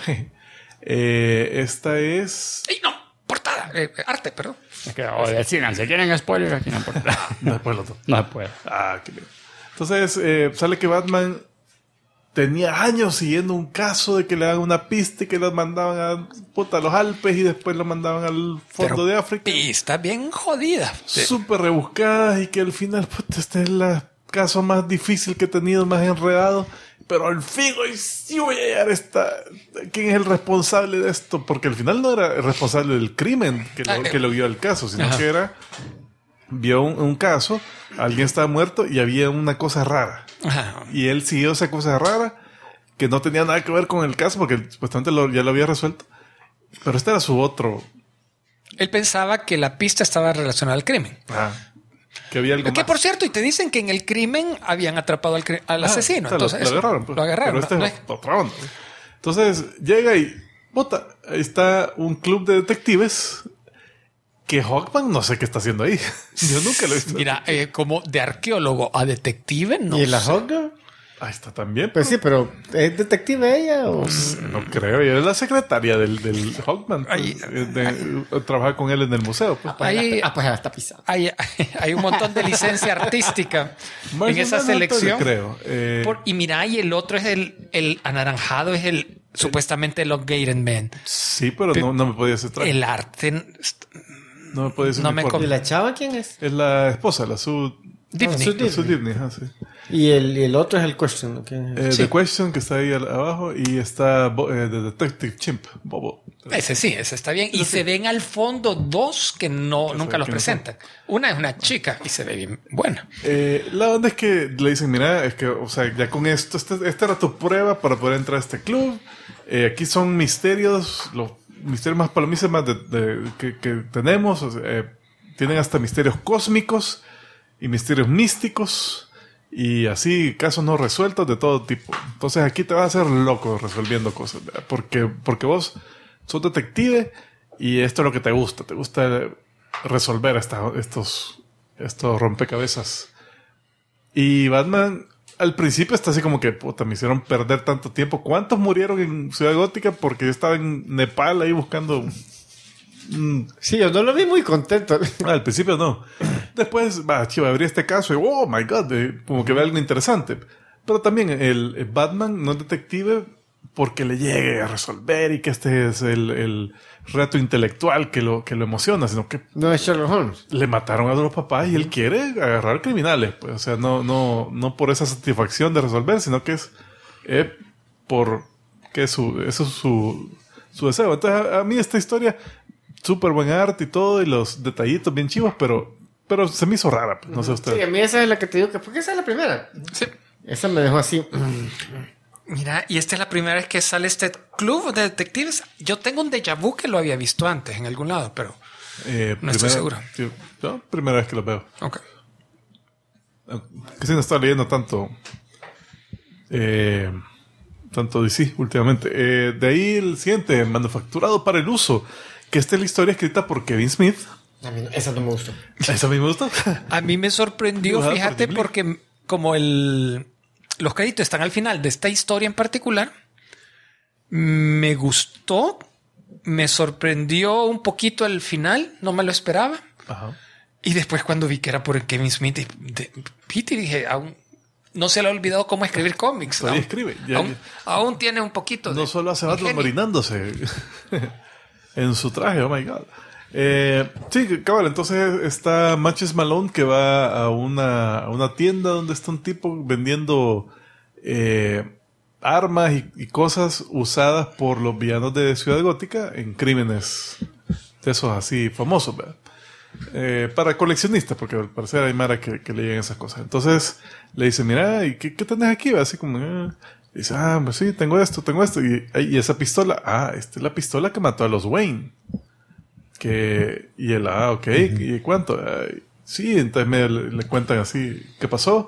S2: Esta es...
S4: ¡Ey, no! Portada. Arte, perdón.
S1: Es que, o decidan, si quieren spoilers, aquí no importa.
S2: No después lo otro.
S1: No se puede.
S2: Qué bien. Entonces, sale que Batman tenía años siguiendo un caso de que le daban una pista y que los mandaban a los Alpes y después lo mandaban al fondo de África.
S4: Pista bien jodida.
S2: Súper rebuscadas y que al final, este es el caso más difícil que he tenido, más enredado. Pero al fin, hoy sí voy a llegar a ¿quién es el responsable de esto? Porque al final no era el responsable del crimen que lo vio al caso, sino que vio un caso, alguien estaba muerto y había una cosa rara. Y él siguió esa cosa rara que no tenía nada que ver con el caso porque supuestamente ya lo había resuelto. Pero este era su otro.
S4: Él pensaba que la pista estaba relacionada al crimen.
S2: Que había algo
S4: que
S2: más.
S4: Por cierto, y te dicen que en el crimen habían atrapado al asesino. Entonces,
S2: lo agarraron. Pues.
S4: Lo agarraron.
S2: Pero este es otra onda. Entonces llega y ahí está un club de detectives que Hawkman no sé qué está haciendo ahí. Yo nunca lo he visto.
S4: Mira, como de arqueólogo a detective, no
S3: ¿Y la
S4: sé.
S3: Hawkman?
S2: Ahí está también.
S3: Pues sí, pero ¿es detective ella o...?
S2: No creo. Ella es la secretaria del Hawkman. Trabaja con él en el museo. Pues.
S3: Pues está pisado.
S4: Hay un montón de licencia artística en esa selección.
S2: Creo.
S4: Y mira, y el otro es el anaranjado, es supuestamente el Elongated Man.
S2: Sí, pero no me podía hacer traje.
S4: El arte...
S2: No me podía hacer
S3: ¿Y la chava quién es?
S2: Es la esposa, la Sue Dibney. Sí.
S3: Y el otro es el Question. ¿Okay?
S2: The Question, que está ahí abajo, y está The Detective Chimp, Bobo.
S4: Ese sí, ese está bien. Y se ven al fondo dos que nunca los presentan. Una es una chica y se ve bien buena.
S2: La onda es que le dicen, mira, es que, o sea, ya con esto, esta era tu prueba para poder entrar a este club. Aquí son misterios, los misterios más palomísimos que tenemos. O sea, tienen hasta misterios cósmicos y misterios místicos. Y así, casos no resueltos de todo tipo. Entonces aquí te vas a hacer loco resolviendo cosas, ¿verdad? Porque vos sos detective y esto es lo que te gusta. Te gusta resolver estos rompecabezas. Y Batman al principio está así como que, puta, me hicieron perder tanto tiempo. ¿Cuántos murieron en Ciudad Gótica? Porque yo estaba en Nepal ahí buscando...
S3: Sí, yo no lo vi muy contento.
S2: Al principio no. Después, chivo, abrí este caso y, oh my god, como que ve algo interesante. Pero también el Batman no es detective porque le llegue a resolver y que este es el reto intelectual que lo emociona, sino que
S3: No es Sherlock Holmes.
S2: le mataron a los papás y él quiere agarrar criminales. Pues, o sea, no por esa satisfacción de resolver, sino que es por que eso es su deseo. Entonces, a mí esta historia, súper buen arte y todo, y los detallitos bien chivos, pero se me hizo rara. Pues, no sé usted.
S3: Sí, a mí esa es la que te digo que... Porque esa es la primera.
S4: Sí.
S3: Esa me dejó así...
S4: Mira, y esta es la primera vez que sale este club de detectives. Yo tengo un déjà vu que lo había visto antes en algún lado, pero no estoy seguro.
S2: Sí, no, primera vez que lo veo.
S4: Ok.
S2: Que sí no está leyendo tanto DC últimamente. De ahí el siguiente, manufacturado para el uso, que esta es la historia escrita por Kevin Smith.
S3: A mí esa no me gustó.
S2: ¿Esa a mí me gustó?
S4: A mí me sorprendió,
S2: Dibujada por
S4: fíjate,
S2: Jim Lee.
S4: porque como los créditos están al final de esta historia en particular, me gustó, me sorprendió un poquito el final, no me lo esperaba.
S2: Ajá.
S4: Y después cuando vi que era por Kevin Smith de Peter, dije, aún no se le ha olvidado cómo escribir cómics.
S2: Todavía
S4: Aún-
S2: escribe.
S4: aún tiene un poquito de...
S2: No solo hace Batman
S4: ingenio.
S2: marinándose en su traje, oh my god. Sí, cabal, entonces está Matches Malone que va a una tienda donde está un tipo vendiendo armas y cosas usadas por los villanos de Ciudad Gótica en crímenes de esos así famosos, ¿verdad? Para coleccionistas, porque al parecer hay mara que le llegan esas cosas. Entonces le dice, mira, ¿y qué tenés aquí? Así como, dice, pues sí, tengo esto. Y esa pistola, esta es la pistola que mató a los Wayne. Y él, ok, ¿y cuánto? Sí, entonces le cuentan así, ¿qué pasó?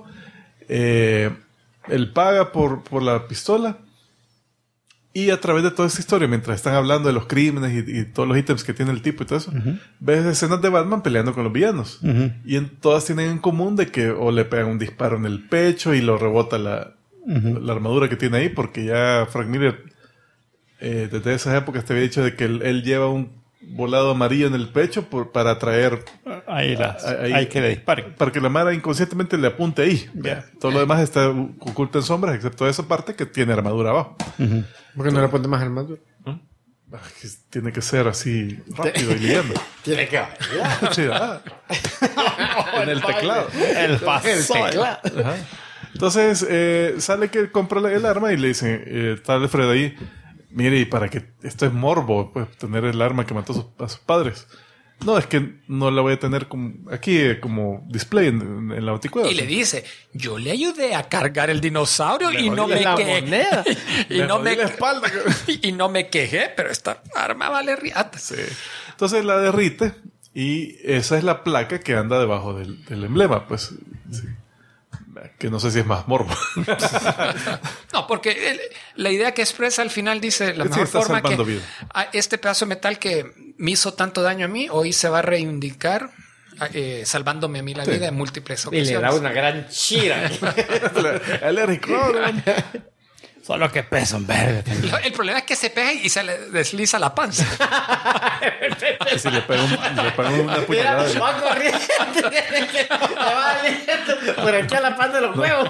S2: Él paga por la pistola. Y a través de toda esta historia, mientras están hablando de los crímenes y todos los ítems que tiene el tipo y todo eso, ves escenas de Batman peleando con los villanos. Y todas tienen en común de que o le pegan un disparo en el pecho y lo rebota la armadura que tiene ahí, porque ya Frank Miller, desde esas épocas te había dicho de que él lleva un volado amarillo en el pecho para atraer
S1: Ahí que le disparen.
S2: para que la Mara inconscientemente le apunte ahí.
S1: Ya.
S2: Todo lo demás está oculto en sombras, excepto esa parte que tiene armadura abajo.
S3: ¿Por qué no le pones más armadura?
S2: Que tiene que ser así rápido y liviano.
S3: Tiene que bailar.
S2: Sí, en el teclado.
S1: El paso.
S2: Ajá. Entonces sale que compra el arma y le dice, está Alfred ahí, mire, y para que esto es morbo, pues tener el arma que mató a sus padres. No, es que no la voy a tener aquí como display en la anticuela.
S4: Y le dice, yo le ayudé a cargar el dinosaurio
S2: Le
S4: y no
S2: jodí
S4: me
S3: la
S4: quejé.
S3: moneda.
S4: y,
S2: Le
S4: no
S2: jodí
S4: me,
S2: la espalda.
S4: y no me quejé, pero esta arma vale riata.
S2: Sí. Entonces la derrite y esa es la placa que anda debajo del emblema, pues. Sí. Que no sé si es más morbo.
S4: No, porque la idea que expresa al final dice la
S2: Sí,
S4: mejor
S2: está
S4: forma que
S2: salvando vida.
S4: este pedazo de metal que me hizo tanto daño a mí, hoy se va a reivindicar salvándome a mí la vida en múltiples
S3: Y le da
S4: ocasiones.
S3: una gran chira.
S2: El Eric Rowan.
S1: Solo que pesa un verga.
S4: El problema es que se pega y se le desliza la panza.
S2: Si le pega una
S3: Mira,
S2: puñalada.
S3: va corriendo. Le va valiendo. Por aquí a la pata de los huevos.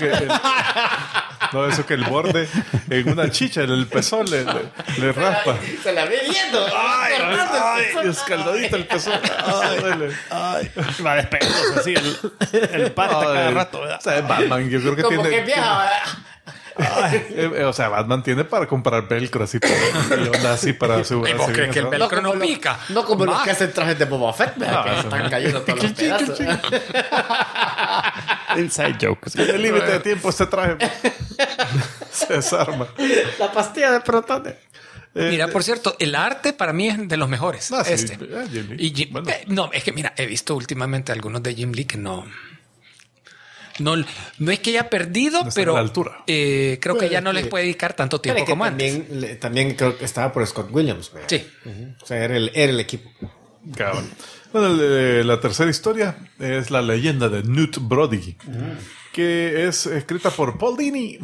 S2: Eso que el borde en una chicha, en el pezón, le raspa.
S3: Se la ve viendo.
S2: Ay, escaldadito el pezón. Ay, duele.
S1: Va despegándose así el pata cada rato. ¿verdad?
S2: O sea, es Batman, yo creo que
S3: Como que
S2: tiene...
S3: viaja.
S2: O sea, Batman tiene para comprar velcro así y onda así para
S4: ¿Y
S2: asegurarse.
S4: vos crees
S2: bien,
S4: que el
S2: ¿no?
S4: velcro no pica?
S3: No como los
S4: Más.
S3: que hacen trajes de Boba Fett, ¿verdad? Que están cayendo todos los pedazos.
S1: Inside jokes.
S2: El límite de tiempo se traje. Se desarma.
S3: La pastilla de protones.
S4: Mira, por cierto, el arte para mí es de los mejores.
S2: Sí,
S4: Jim
S2: Lee.
S4: Y
S2: Bueno.
S4: no, es que mira, he visto últimamente algunos de Jim Lee que no es que haya perdido,
S2: No está
S4: pero
S2: a la altura.
S4: creo que ya no les puede dedicar tanto tiempo como antes.
S3: También creo que estaba por Scott Williams. ¿verdad?
S4: Sí.
S3: O sea, era el equipo.
S2: Cabrón. Bueno, la tercera historia es la leyenda de Newt Brody, que es escrita por Paul Dini.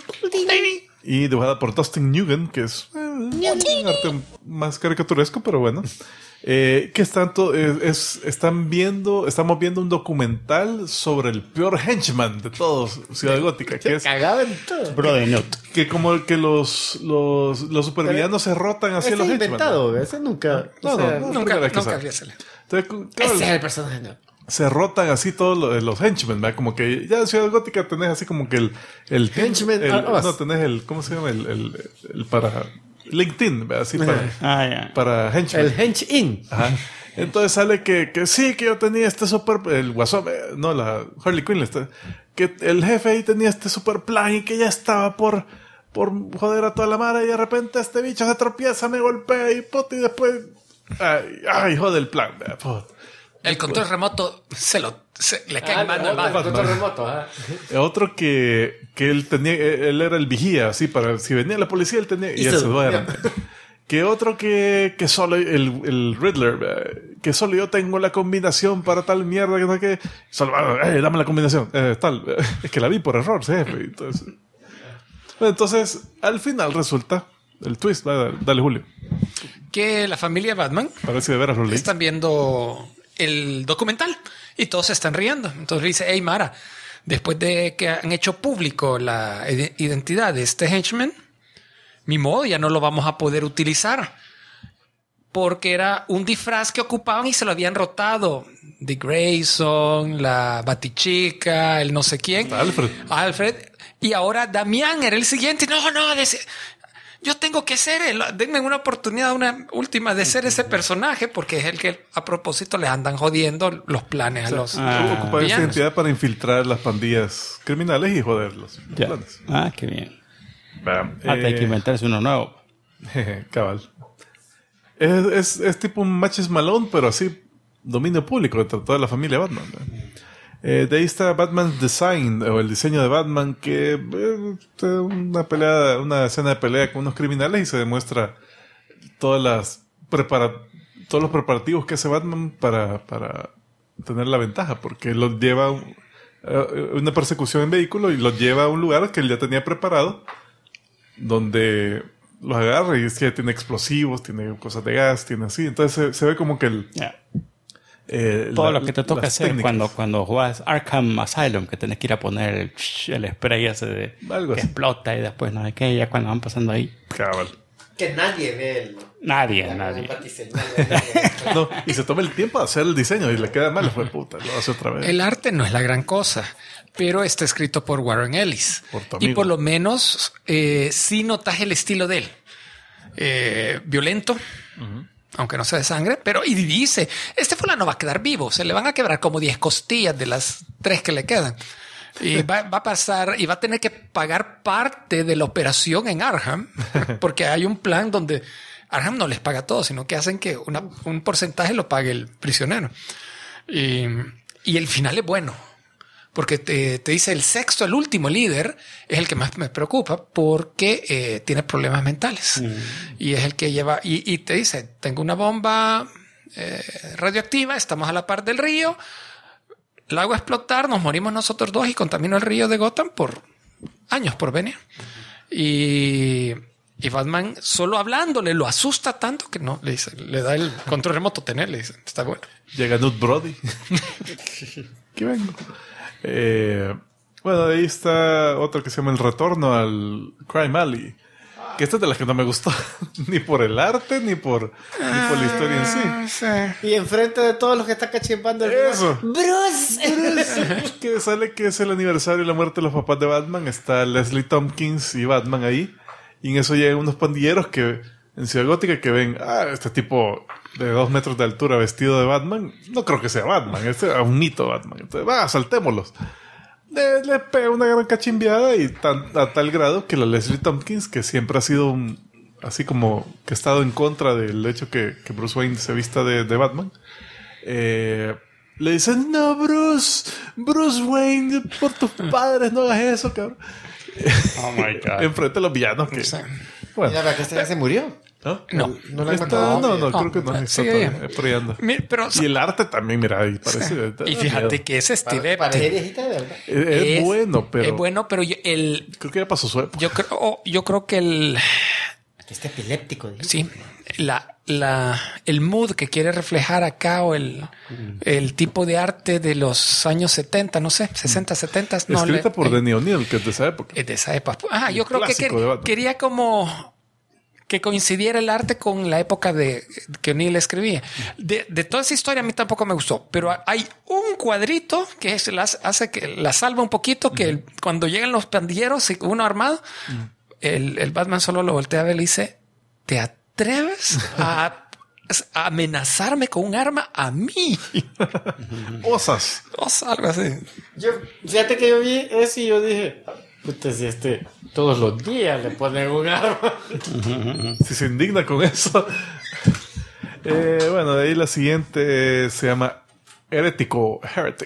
S2: Y dibujada por Dustin Nguyen, que es un arte más caricaturesco, pero bueno. Que estamos viendo un documental sobre el peor henchman de todos Ciudad Gótica, que es
S3: Cagado en todo.
S1: Brody Newt.
S2: que como que los supervillanos se rotan hacia
S3: Ese
S2: los
S3: es
S2: henchman.
S3: inventado, ese nunca.
S2: No,
S3: o sea,
S2: no.
S4: Nunca
S2: primera vez que sale.
S4: había salido.
S2: Entonces,
S3: Ese es
S2: claro,
S3: el personaje. ¿No?
S2: se rotan así todos los henchmen, ¿verdad? Como que ya en Ciudad Gótica tenés así como que el
S3: Henchman
S2: no, tenés ¿cómo se llama? El para LinkedIn, ¿verdad? Así
S1: Ya.
S2: para henchmen.
S3: El hench-in.
S2: Ajá. Entonces sale que sí, que yo tenía este super, el Guasón, no, la Harley Quinn, que el jefe ahí tenía este super plan y que ya estaba por joder a toda la madre y de repente este bicho se tropieza, me golpea y puta, y después, ay, jode el plan, ¿verdad? Puta.
S4: El control remoto le cae en mano a mano.
S3: Control remoto.
S2: Otro que él era el vigía, así, para si venía la policía, él tenía, y él se duerme. Que otro que solo el Riddler, que solo yo tengo la combinación para tal mierda, que no que solo, dame la combinación, tal, es que la vi por error, jefe. Entonces, al final resulta el twist, dale Julio.
S4: Que la familia Batman
S2: Parece de veras lo leí.
S4: están viendo el documental y todos se están riendo. Entonces dice, hey Mara, después de que han hecho público la identidad de este henchman, mi modo ya no lo vamos a poder utilizar porque era un disfraz que ocupaban y se lo habían rotado. Dick Grayson, la Batichica, el no sé quién. Alfred. Y ahora Damián era el siguiente. No, yo tengo que ser denme una oportunidad, una última de ser ese personaje, porque es el que a propósito les andan jodiendo los planes a los
S2: Ocupar esa
S4: villanos.
S2: identidad para infiltrar las pandillas criminales y joderlos.
S1: Ya. Qué bien. Hay que inventarse uno nuevo.
S2: Cabal. Es tipo un Matches Malone, pero así dominio público entre toda la familia Batman. De ahí está Batman's Design, o el diseño de Batman, que una escena de pelea con unos criminales y se demuestra todos los preparativos que hace Batman para tener la ventaja, porque los lleva una persecución en vehículo y los lleva a un lugar que él ya tenía preparado, donde los agarra y es que tiene explosivos, tiene cosas de gas, tiene así. Entonces se ve como que
S1: todo lo que te toca
S2: las
S1: hacer
S2: técnicas.
S1: cuando juegas Arkham Asylum, que tenés que ir a poner el spray ese
S2: Algo
S1: que
S2: así.
S1: explota y después no sé qué, ya cuando van pasando ahí.
S2: Cabal.
S3: Que nadie ve el...
S1: Nadie.
S2: No, y se toma el tiempo de hacer el diseño y le queda mal, fue puta, lo hace otra vez.
S4: El arte no es la gran cosa, pero está escrito por Warren Ellis.
S2: Por tu
S4: Y
S2: amigo.
S4: por lo menos sí notas el estilo de él. Violento, aunque no sea de sangre, pero y dice, este fulano va a quedar vivo, se le van a quebrar como 10 costillas de las 3 que le quedan. Y va a pasar y va a tener que pagar parte de la operación en Arkham, porque hay un plan donde Arkham no les paga todo, sino que hacen que un porcentaje lo pague el prisionero. Y el final es bueno, porque te dice el sexto, el último líder, es el que más me preocupa porque tiene problemas mentales. Y es el que lleva, y te dice, tengo una bomba radioactiva, estamos a la par del río, la hago explotar, nos morimos nosotros dos y contamino el río de Gotham por años por venir. Y Batman, solo hablándole, lo asusta tanto que no, le da el control remoto, le dice, está bueno.
S2: Llega Nut Brody. ¿Qué vengo? Bueno, de ahí está otro que se llama El Retorno al Crime Alley. Que esta es de las que no me gustó. Ni por el arte, ni por la historia en sí.
S3: Y enfrente de todos los que está cachimbando el
S2: Eso.
S3: Bruce.
S2: Que sale que es el aniversario de la muerte de los papás de Batman. Está Leslie Tompkins y Batman ahí. Y en eso llegan unos pandilleros que en Ciudad Gótica que ven, este tipo de 2 metros de altura vestido de Batman. No creo que sea Batman, este es un mito Batman. Entonces, asaltémoslos. Le pega una gran cachimbiada y a tal grado que la Leslie Tompkins, que siempre ha sido así como que ha estado en contra del hecho que Bruce Wayne se vista de Batman, le dicen, no, Bruce Wayne, por tus padres no hagas eso, cabrón.
S1: Oh my God.
S2: Enfrente de los villanos que... Bueno,
S3: Mira, que este ya se murió.
S2: ¿no?
S3: No la han
S2: Está,
S3: matado.
S2: no, creo que no. Está
S4: sí,
S2: por ahí anda.
S4: Pero,
S2: Y el arte también, mira, ahí parece...
S4: y fíjate que ese Steve
S3: Parece viejita, de verdad.
S2: Es bueno, pero...
S4: Es bueno, pero
S2: creo que ya pasó su época.
S4: yo creo que
S3: Que está epiléptico. ¿Sí?
S4: sí, el mood que quiere reflejar acá o el tipo de arte de los años 70, no sé, 60, 70. No,
S2: Escrita por Denny O'Neil, que es de esa época.
S4: es de esa época. Yo creo que
S2: clásico de Batman.
S4: quería como que coincidiera el arte con la época de que O'Neill escribía. De toda esa historia a mí tampoco me gustó, pero hay un cuadrito que hace que la salva un poquito, que cuando llegan los pandilleros y uno armado, el Batman solo lo voltea a ver y le dice, ¿te atreves a amenazarme con un arma a mí?
S2: Osas.
S4: O sea, algo así.
S3: Fíjate que yo vi eso y yo dije, puta, si todos los días le ponen un arma.
S2: Si se indigna con eso. Bueno, de ahí la siguiente se llama Heretic.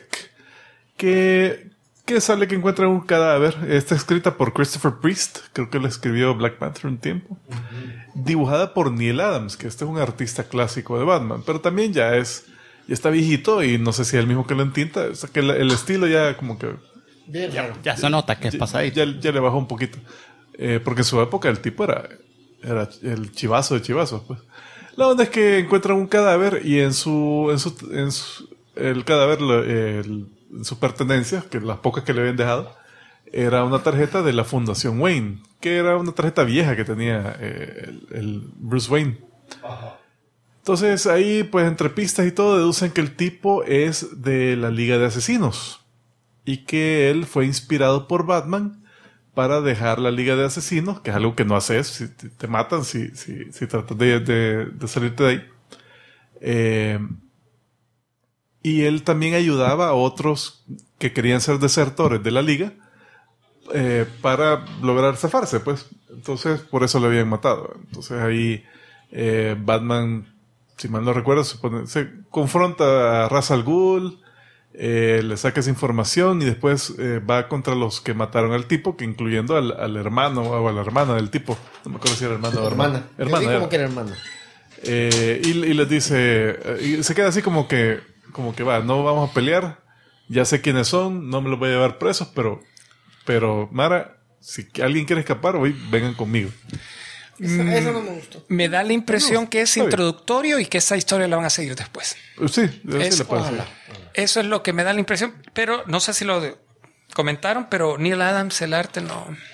S2: Que sale que encuentra un cadáver. Está escrita por Christopher Priest. Creo que la escribió Black Panther un tiempo. Dibujada por Neil Adams, que este es un artista clásico de Batman. Pero también ya está viejito y no sé si es el mismo que lo entinta. O sea, que el estilo ya como que...
S3: Bien raro.
S1: Ya se nota que es pasadito.
S2: Ya le bajó un poquito. Porque en su época el tipo era el chivazo de chivazos, pues. La onda es que encuentran un cadáver y en el cadáver, en sus pertenencias, que las pocas que le habían dejado, era una tarjeta de la Fundación Wayne, que era una tarjeta vieja que tenía el Bruce Wayne. Entonces ahí, pues entre pistas y todo, deducen que el tipo es de la Liga de Asesinos y que él fue inspirado por Batman para dejar la Liga de Asesinos, que es algo que no haces, si te matan, si tratas de salirte de ahí. Y él también ayudaba a otros que querían ser desertores de la Liga para lograr zafarse, pues. Entonces, por eso lo habían matado. Entonces ahí Batman, si mal no recuerdo, se confronta a Ra's al Ghul, le saca esa información y después va contra los que mataron al tipo, que incluyendo al hermano o a la hermana del tipo. No me acuerdo si era hermano o hermana.
S3: Hermana. Yo vi como que era hermana.
S2: Y les dice, y se queda así como que va, no vamos a pelear, ya sé quiénes son, no me los voy a llevar presos, pero Mara, si alguien quiere escapar, vengan conmigo.
S3: Eso no me gustó.
S4: Me da la impresión que es introductorio y que esa historia la van a seguir después.
S2: Sí, sí le puede ser.
S4: Eso es lo que me da la impresión, pero no sé si lo comentaron, pero Neil Adams, el arte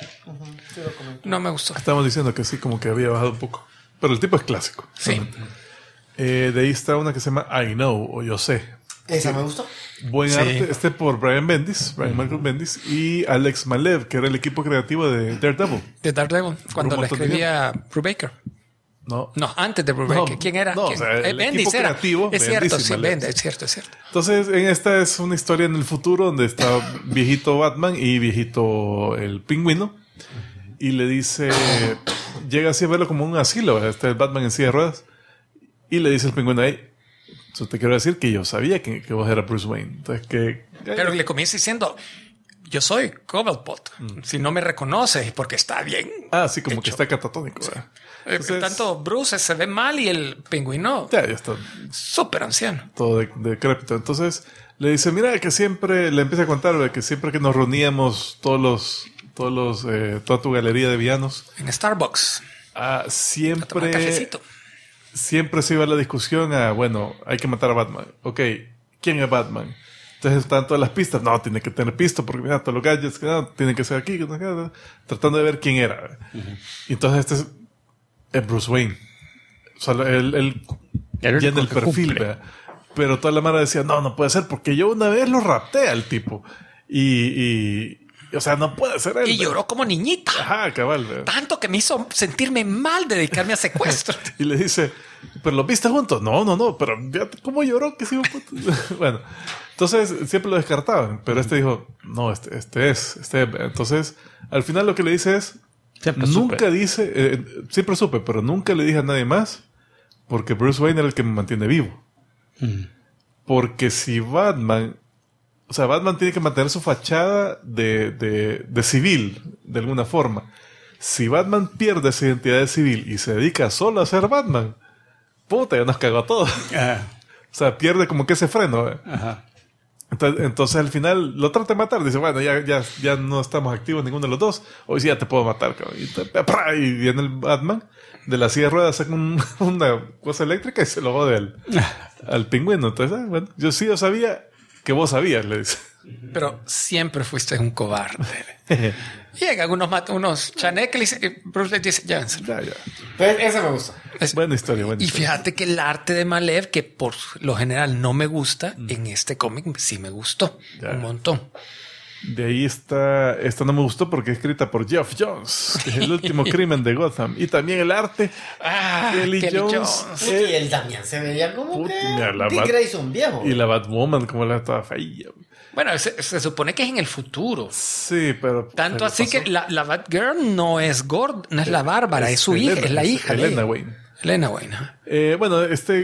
S4: no me gustó.
S2: Estamos diciendo que sí, como que había bajado un poco, pero el tipo es clásico.
S4: Sí.
S2: De ahí está una que se llama I Know, o Yo Sé.
S3: Esa me gustó.
S2: Buen arte, por Brian Michael Bendis y Alex Malev, que era el equipo creativo de Daredevil.
S4: De Daredevil, cuando la escribía Brubaker.
S2: No,
S4: antes de Brubaker. ¿Quién era?
S2: No, o sea, el
S4: Bendis
S2: equipo
S4: era.
S2: creativo.
S4: Es cierto,
S2: Bendis y
S4: sí,
S2: Malev.
S4: Bendis, es cierto.
S2: Entonces, en esta es una historia en el futuro donde está viejito Batman y viejito el Pingüino. Y le dice, llega así a verlo como un asilo, este es Batman en silla de ruedas. Y le dice el Pingüino, te quiero decir que yo sabía que vos eras Bruce Wayne. Entonces,
S4: pero le comienza diciendo, yo soy Cobblepot. Si no me reconoces, porque está bien.
S2: Sí, como hecho. Que está catatónico. Entonces,
S4: tanto Bruce se ve mal y el Pingüino
S2: ya está
S4: súper anciano.
S2: Todo decrépito. Entonces le dice, mira, que siempre le empieza a contar que siempre que nos reuníamos toda tu galería de villanos
S4: en Starbucks,
S2: siempre se iba la discusión bueno, hay que matar a Batman. Ok, ¿quién es Batman? Entonces están todas las pistas. No, tiene que tener pistas porque mira, todos los gadgets que no, tienen que ser aquí. Tratando de ver quién era. Y entonces este es Bruce Wayne. O sea, él llena el perfil, ¿verdad? Pero toda la mara decía, no puede ser porque yo una vez lo rapté al tipo. O sea, no puede ser él.
S4: Y lloró como niñita.
S2: Ajá, cabal, ¿verdad?
S4: Tanto que me hizo sentirme mal de dedicarme a secuestro.
S2: Y le dice, ¿pero los viste juntos? No, pero ¿cómo lloró? Que sí, bueno, entonces siempre lo descartaban, pero este dijo, no, este es. Entonces, al final lo que le dice es, siempre supe, pero nunca le dije a nadie más, porque Bruce Wayne era el que me mantiene vivo. Porque si Batman tiene que mantener su fachada de civil, de alguna forma. Si Batman pierde esa identidad de civil y se dedica solo a ser Batman, puta, ya nos cagó todo. O sea, pierde como que ese freno.
S1: Ajá.
S2: Entonces al final lo trata de matar. Dice, bueno, ya no estamos activos ninguno de los dos. Hoy sí ya te puedo matar, cabrón. Y viene el Batman de la silla de ruedas, saca una cosa eléctrica y se lo jode al pingüino. Entonces, bueno, yo sabía que vos sabías, le dice.
S4: Pero siempre fuiste un cobarde. Llegan unos chanecles y Bruce le dice, llévense.
S2: Ya.
S3: Ese me gusta.
S2: Buena historia.
S4: Y fíjate que el arte de Malev, que por lo general no me gusta, en este cómic sí me gustó un montón.
S2: De ahí esta no me gustó porque es escrita por Geoff Jones, que es el último crimen de Gotham. Y también el arte. Kelly Jones.
S3: Y el Damián se veía como que Dick Grayson viejo.
S2: Y la Batwoman como la estaba fea.
S4: Bueno, se supone que es en el futuro.
S2: Sí, pero...
S4: Tanto así que la Batgirl no es no es la Bárbara, es su hija, es la hija de
S2: Elena Wayne.
S4: Elena Wayne.
S2: Bueno,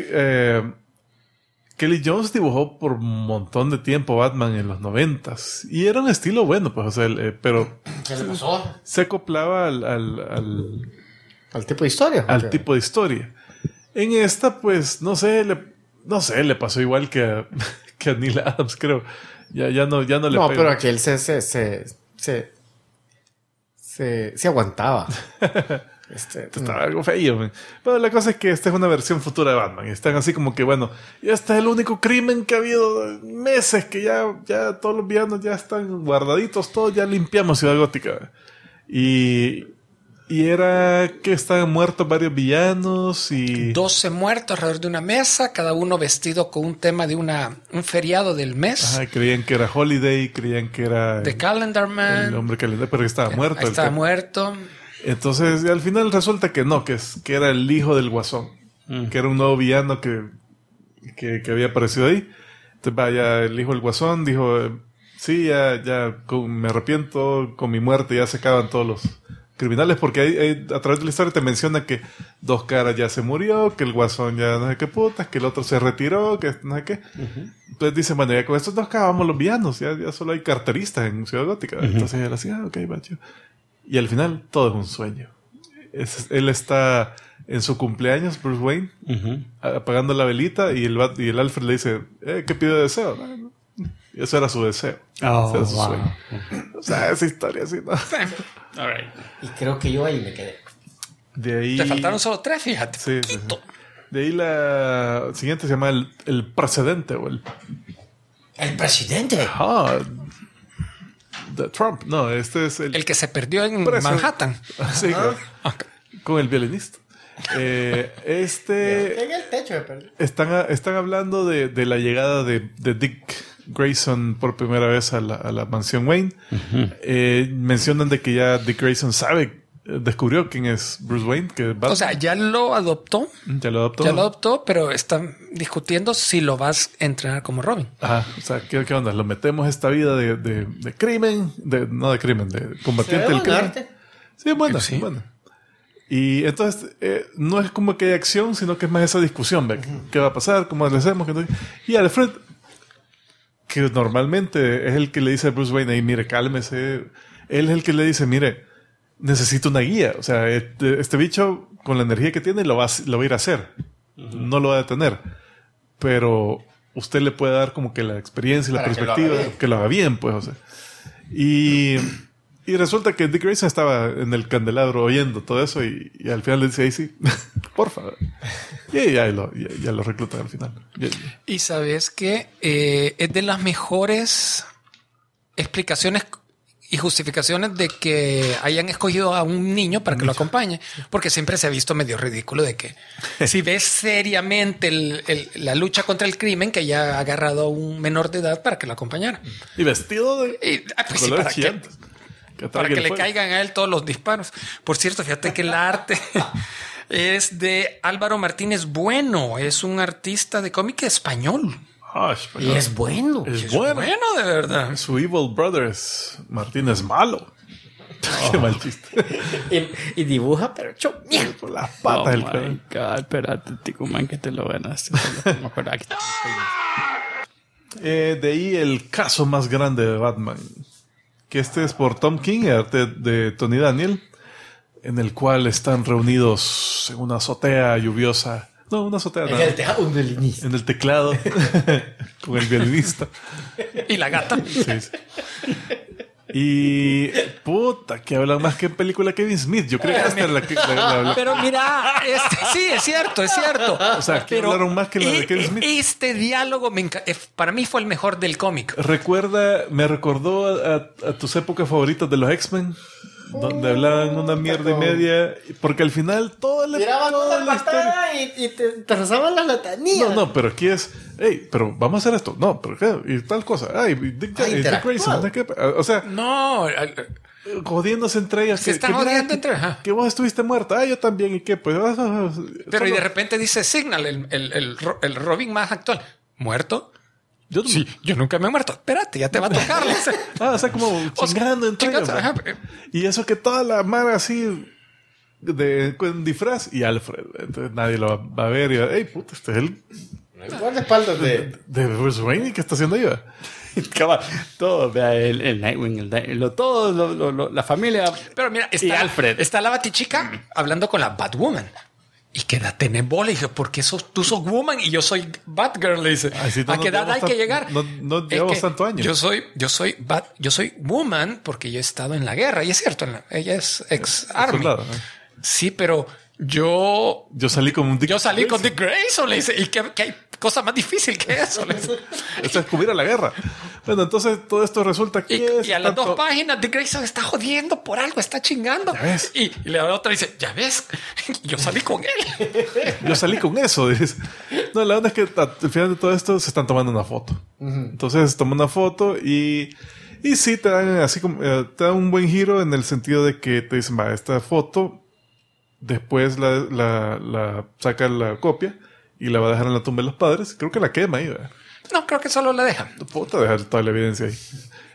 S2: Kelly Jones dibujó por un montón de tiempo Batman en los 90s. Y era un estilo bueno, pues, o sea, pero...
S3: ¿Qué le pasó?
S2: Se acoplaba
S3: al tipo de historia.
S2: Al tipo de historia. En esta, pues, no sé, le pasó igual que a Neil Adams, creo. Ya no le
S3: No,
S2: pega.
S3: pero aquel se aguantaba.
S2: Estaba algo feo, man. Pero la cosa es que esta es una versión futura de Batman. Están así como que, bueno, ya este es el único crimen que ha habido meses, que ya todos los villanos ya están guardaditos, todos ya limpiamos Ciudad Gótica. Y era que estaban muertos varios villanos y...
S4: 12 muertos alrededor de una mesa, cada uno vestido con un tema de un feriado del mes.
S2: Ajá, creían que era Holiday, creían que era...
S4: The Calendar Man.
S2: El hombre calendar, pero estaba muerto.
S4: Estaba muerto.
S2: Entonces, al final resulta que no, que era el hijo del Guasón. Que era un nuevo villano que había aparecido ahí. Entonces, vaya, el hijo del Guasón dijo... Sí, ya me arrepiento, con mi muerte ya se acaban todos los criminales, porque a través de la historia te menciona que Dos Caras ya se murió, que el Guasón ya no sé qué putas, que el otro se retiró, que no sé qué. Entonces dicen, bueno, ya con estos dos acabamos los villanos, ya solo hay carteristas en Ciudad Gótica. Entonces él así, ok, macho. Y al final todo es un sueño. Él está en su cumpleaños, Bruce Wayne, apagando la velita, y el Alfred le dice, ¿qué pide deseo? Y eso era su deseo. Ese era su sueño. O sea, esa historia así, ¿no?
S4: All right.
S3: Y creo que yo ahí me quedé.
S2: De ahí...
S4: Te faltaron solo 3, fíjate.
S2: Sí. De ahí la siguiente se llama el precedente. O el
S3: presidente.
S2: De Trump. No, este es
S4: el que se perdió en Manhattan.
S2: Sí, con el violinista.
S3: En el techo me perdí.
S2: Están hablando de la llegada de Dick Grayson por primera vez a la mansión Wayne. Mencionan de que ya Dick Grayson descubrió quién es Bruce Wayne.
S4: O sea, ya lo adoptó.
S2: Ya lo adoptó,
S4: pero están discutiendo si lo vas a entrenar como Robin.
S2: Ajá, o sea, ¿qué onda? Lo metemos a esta vida de crimen, de combatiente del crimen. Sí, bueno. Y entonces no es como que hay acción, sino que es más esa discusión, ¿ve? ¿Qué va a pasar? ¿Cómo le hacemos? Y Alfred, que normalmente es el que le dice a Bruce Wayne, mire, cálmese. Él es el que le dice, mire, necesito una guía. O sea, este bicho, con la energía que tiene, lo va a ir a hacer. No lo va a detener. Pero usted le puede dar como que la experiencia y la perspectiva que lo haga bien, pues. O sea. Y Y resulta que Dick Grayson estaba en el candelabro oyendo todo eso y al final le dice, sí, porfa. Y ya lo reclutan al final.
S4: Y sabes que es de las mejores explicaciones y justificaciones de que hayan escogido a un niño para que lo acompañe, porque siempre se ha visto medio ridículo de que si ves seriamente la lucha contra el crimen, que haya agarrado a un menor de edad para que lo acompañara.
S2: Y vestido de
S4: pues sí, para que le caigan a él todos los disparos. Por cierto, fíjate que el arte es de Álvaro Martínez Bueno, es un artista de cómic español.
S3: Y es bueno.
S2: Es bueno,
S4: de verdad.
S2: Su Evil Brothers Martínez malo. Qué mal chiste.
S3: y dibuja, pero bien.
S2: Por las patas del
S1: my God, espérate, Ticuman, que te lo ganaste.
S2: De ahí el caso más grande de Batman. Que este es por Tom King, arte de Tony Daniel, en el cual están reunidos en una azotea lluviosa. No, una azotea.
S3: Un violinista.
S2: En el teclado. Con el violinista.
S4: Y la gata.
S2: Sí. Y puta, que hablan más que en película Kevin Smith. Yo creo que hasta la
S4: Pero mira, sí, es cierto.
S2: O sea, que hablaron más que la de Kevin Smith.
S4: Este diálogo para mí fue el mejor del cómic.
S2: Me recordó a tus épocas favoritas de los X-Men, donde hablaban una mierda y media, porque al final toda la
S3: historia y te rezaban las latanías.
S2: No, pero aquí es, hey, pero vamos a hacer esto. No, pero qué, y tal cosa. Ay, Dick Grayson, ¿no? O sea,
S4: no,
S2: jodiéndose entre ellas.
S4: Se están jodiendo entre ellas.
S2: Que vos estuviste muerta. Ah, yo también. ¿Y qué? Pues.
S4: Pero y de repente dice Signal, el Robin más actual. ¿Muerto? Yo nunca me he muerto. Espérate, ya te va a tocar.
S2: O sea, como chingando entre ellos. Y eso que toda la mara así con disfraz y Alfred. Entonces nadie lo va a ver y va, hey, puta, este es el
S3: guardaespaldas de
S2: Bruce Wayne. ¿Qué está haciendo yo?
S1: Todo, vea, el Nightwing, todo, la familia.
S4: Pero mira,
S1: Alfred.
S4: Está la Batichica hablando con la Batwoman. ¿Y qué edad tenés vos? Le dije, porque tú sos woman y yo soy Batgirl. Le dice, ¿a qué edad hay que llegar?
S2: No llevamos tanto años.
S4: Yo soy woman porque yo he estado en la guerra. Y es cierto, ella es ex-army. Sí, pero yo salí con Dick Grayson. Le dice, ¿y qué hay cosa más difícil que eso? Le dice.
S2: Esto es cubrir a la guerra. Bueno, entonces todo esto resulta que
S4: y a las 2 páginas Dick Grayson está jodiendo por algo, está chingando.
S2: ¿Ya ves?
S4: Y la otra dice, ¿ya ves? Yo salí con él.
S2: Yo salí con eso. Dice. No, la verdad es que al final de todo esto se están tomando una foto. Entonces toman una foto y sí te dan así como te dan un buen giro en el sentido de que te dicen, va, esta foto después la saca la copia y la va a dejar en la tumba de los padres. Creo que la quema ahí, ¿verdad?
S4: No, creo que solo la dejan.
S2: Puta, dejar toda la evidencia ahí.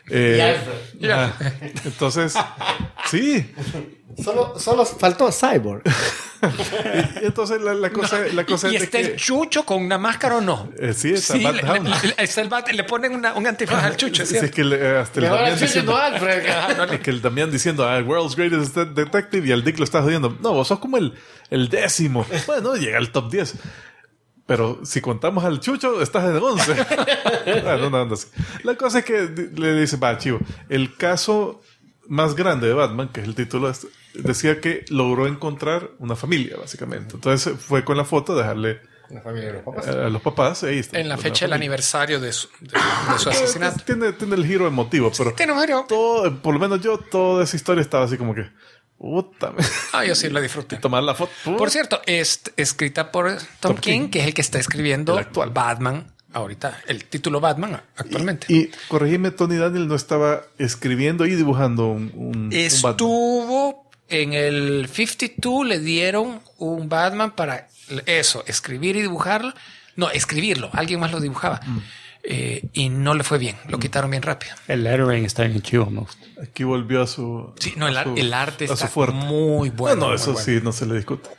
S2: Entonces, sí.
S3: Solo faltó Cyborg.
S2: y entonces la cosa
S4: ¿Y
S2: es
S4: está
S2: que
S4: el Chucho con una máscara o no?
S2: Sí, está el Bat
S4: le ponen un antifaz al Chucho.
S2: Sí, es que hasta el Damián diciendo es que el Damián diciendo World's Greatest Detective y el Dick lo está jodiendo. No, vos sos como el 10º. Bueno, llega al top 10. Pero si contamos al Chucho, estás en el 11. No. La cosa es que le dice, va, chivo, el caso más grande de Batman, que es el título, decía que logró encontrar una familia, básicamente. Entonces fue con la foto de dejarle
S3: una familia de los papás.
S2: A los papás. Ahí está,
S4: en la fecha del aniversario de su asesinato.
S2: Tiene el giro emotivo, pero
S4: tiene un giro.
S2: Por lo menos yo, toda esa historia estaba así como que... Puta.
S4: Yo sí la disfruté.
S2: Tomar la foto.
S4: Por cierto, es escrita por Tom King, que es el que está escribiendo
S2: el actual
S4: Batman ahorita, el título Batman actualmente.
S2: Y corregime, Tony Daniel no estaba escribiendo y dibujando un
S4: Estuvo en el 52, le dieron un Batman para eso, escribir y dibujarlo. No, escribirlo. Alguien más lo dibujaba. Y no le fue bien. Lo quitaron bien rápido.
S1: El lettering está en chivo, ¿no?
S2: Aquí volvió a su...
S4: Sí, no, el arte está
S2: fuerte.
S4: muy bueno.
S2: No, eso bueno. Sí, no se le discute.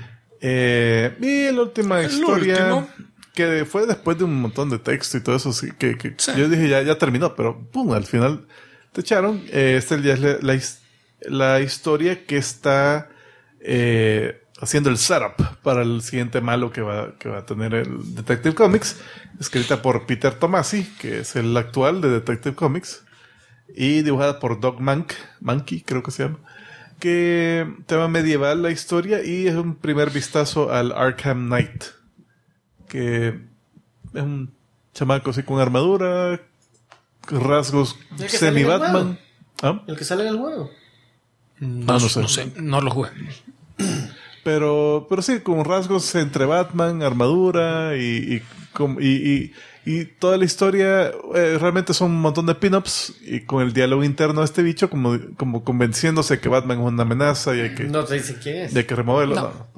S2: Y la última historia, que fue después de un montón de texto y todo eso, sí, que sí. Yo dije, ya terminó, pero pum, al final te echaron. Esta ya es la historia que está haciendo el setup para el siguiente malo que va a tener el Detective Comics, escrita por Peter Tomasi, que es el actual de Detective Comics. y dibujada por Doug Mankey, creo que se llama, que tema medieval la historia y es un primer vistazo al Arkham Knight, que es un chamaco así con armadura, rasgos
S3: ¿El que sale en el
S2: semi-Batman. ¿Ah?
S3: El que sale en el juego.
S2: No sé.
S4: No sé, no lo jugué.
S2: Pero sí, con rasgos entre Batman, armadura y toda la historia realmente son un montón de pin-ups y con el diálogo interno de este bicho como convenciéndose que Batman es una amenaza y hay que,
S3: No te dicen quién es.
S2: y hay que removerlo.
S4: No.
S2: No.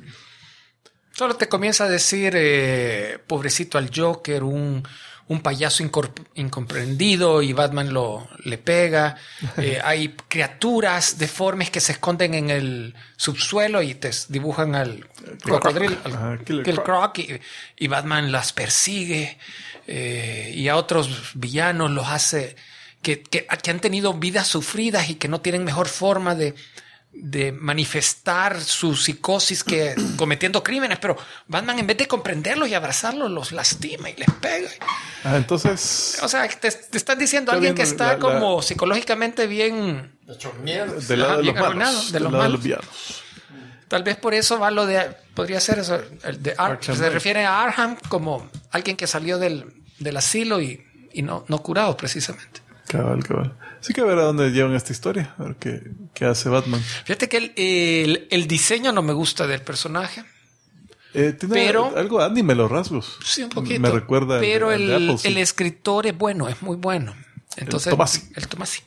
S4: Solo te comienza a decir, pobrecito al Joker, un payaso incomprendido y Batman le pega. Hay criaturas deformes que se esconden en el subsuelo y te dibujan al cocodrilo, al Killer Croc, y Batman las persigue. Y a otros villanos los hace que han tenido vidas sufridas y que no tienen mejor forma de manifestar su psicosis que cometiendo crímenes, pero Batman, en vez de comprenderlos y abrazarlos, los lastima y les pega.
S2: Entonces,
S4: O sea, te están diciendo
S2: Está
S4: alguien que
S2: bien,
S4: está como psicológicamente bien,
S2: del lado de
S4: bien
S2: los
S4: arruinado,
S2: malos,
S4: de los
S2: del lado de
S4: malos.
S2: los villanos.
S4: Tal vez por eso va lo de, podría ser eso, el de
S2: Arkham
S4: se
S2: Knight.
S4: refiere a Arkham como alguien que salió del asilo y no curado precisamente.
S2: Cabal. Sí, que a ver a dónde llevan esta historia, a ver qué hace Batman.
S4: Fíjate que el diseño no me gusta del personaje.
S2: Tiene
S4: Pero-
S2: algo anime los rasgos.
S4: Sí, un poquito.
S2: Me recuerda
S4: pero
S2: al de Appleseed.
S4: el escritor es bueno, es muy bueno. Entonces,
S2: El Tomasi.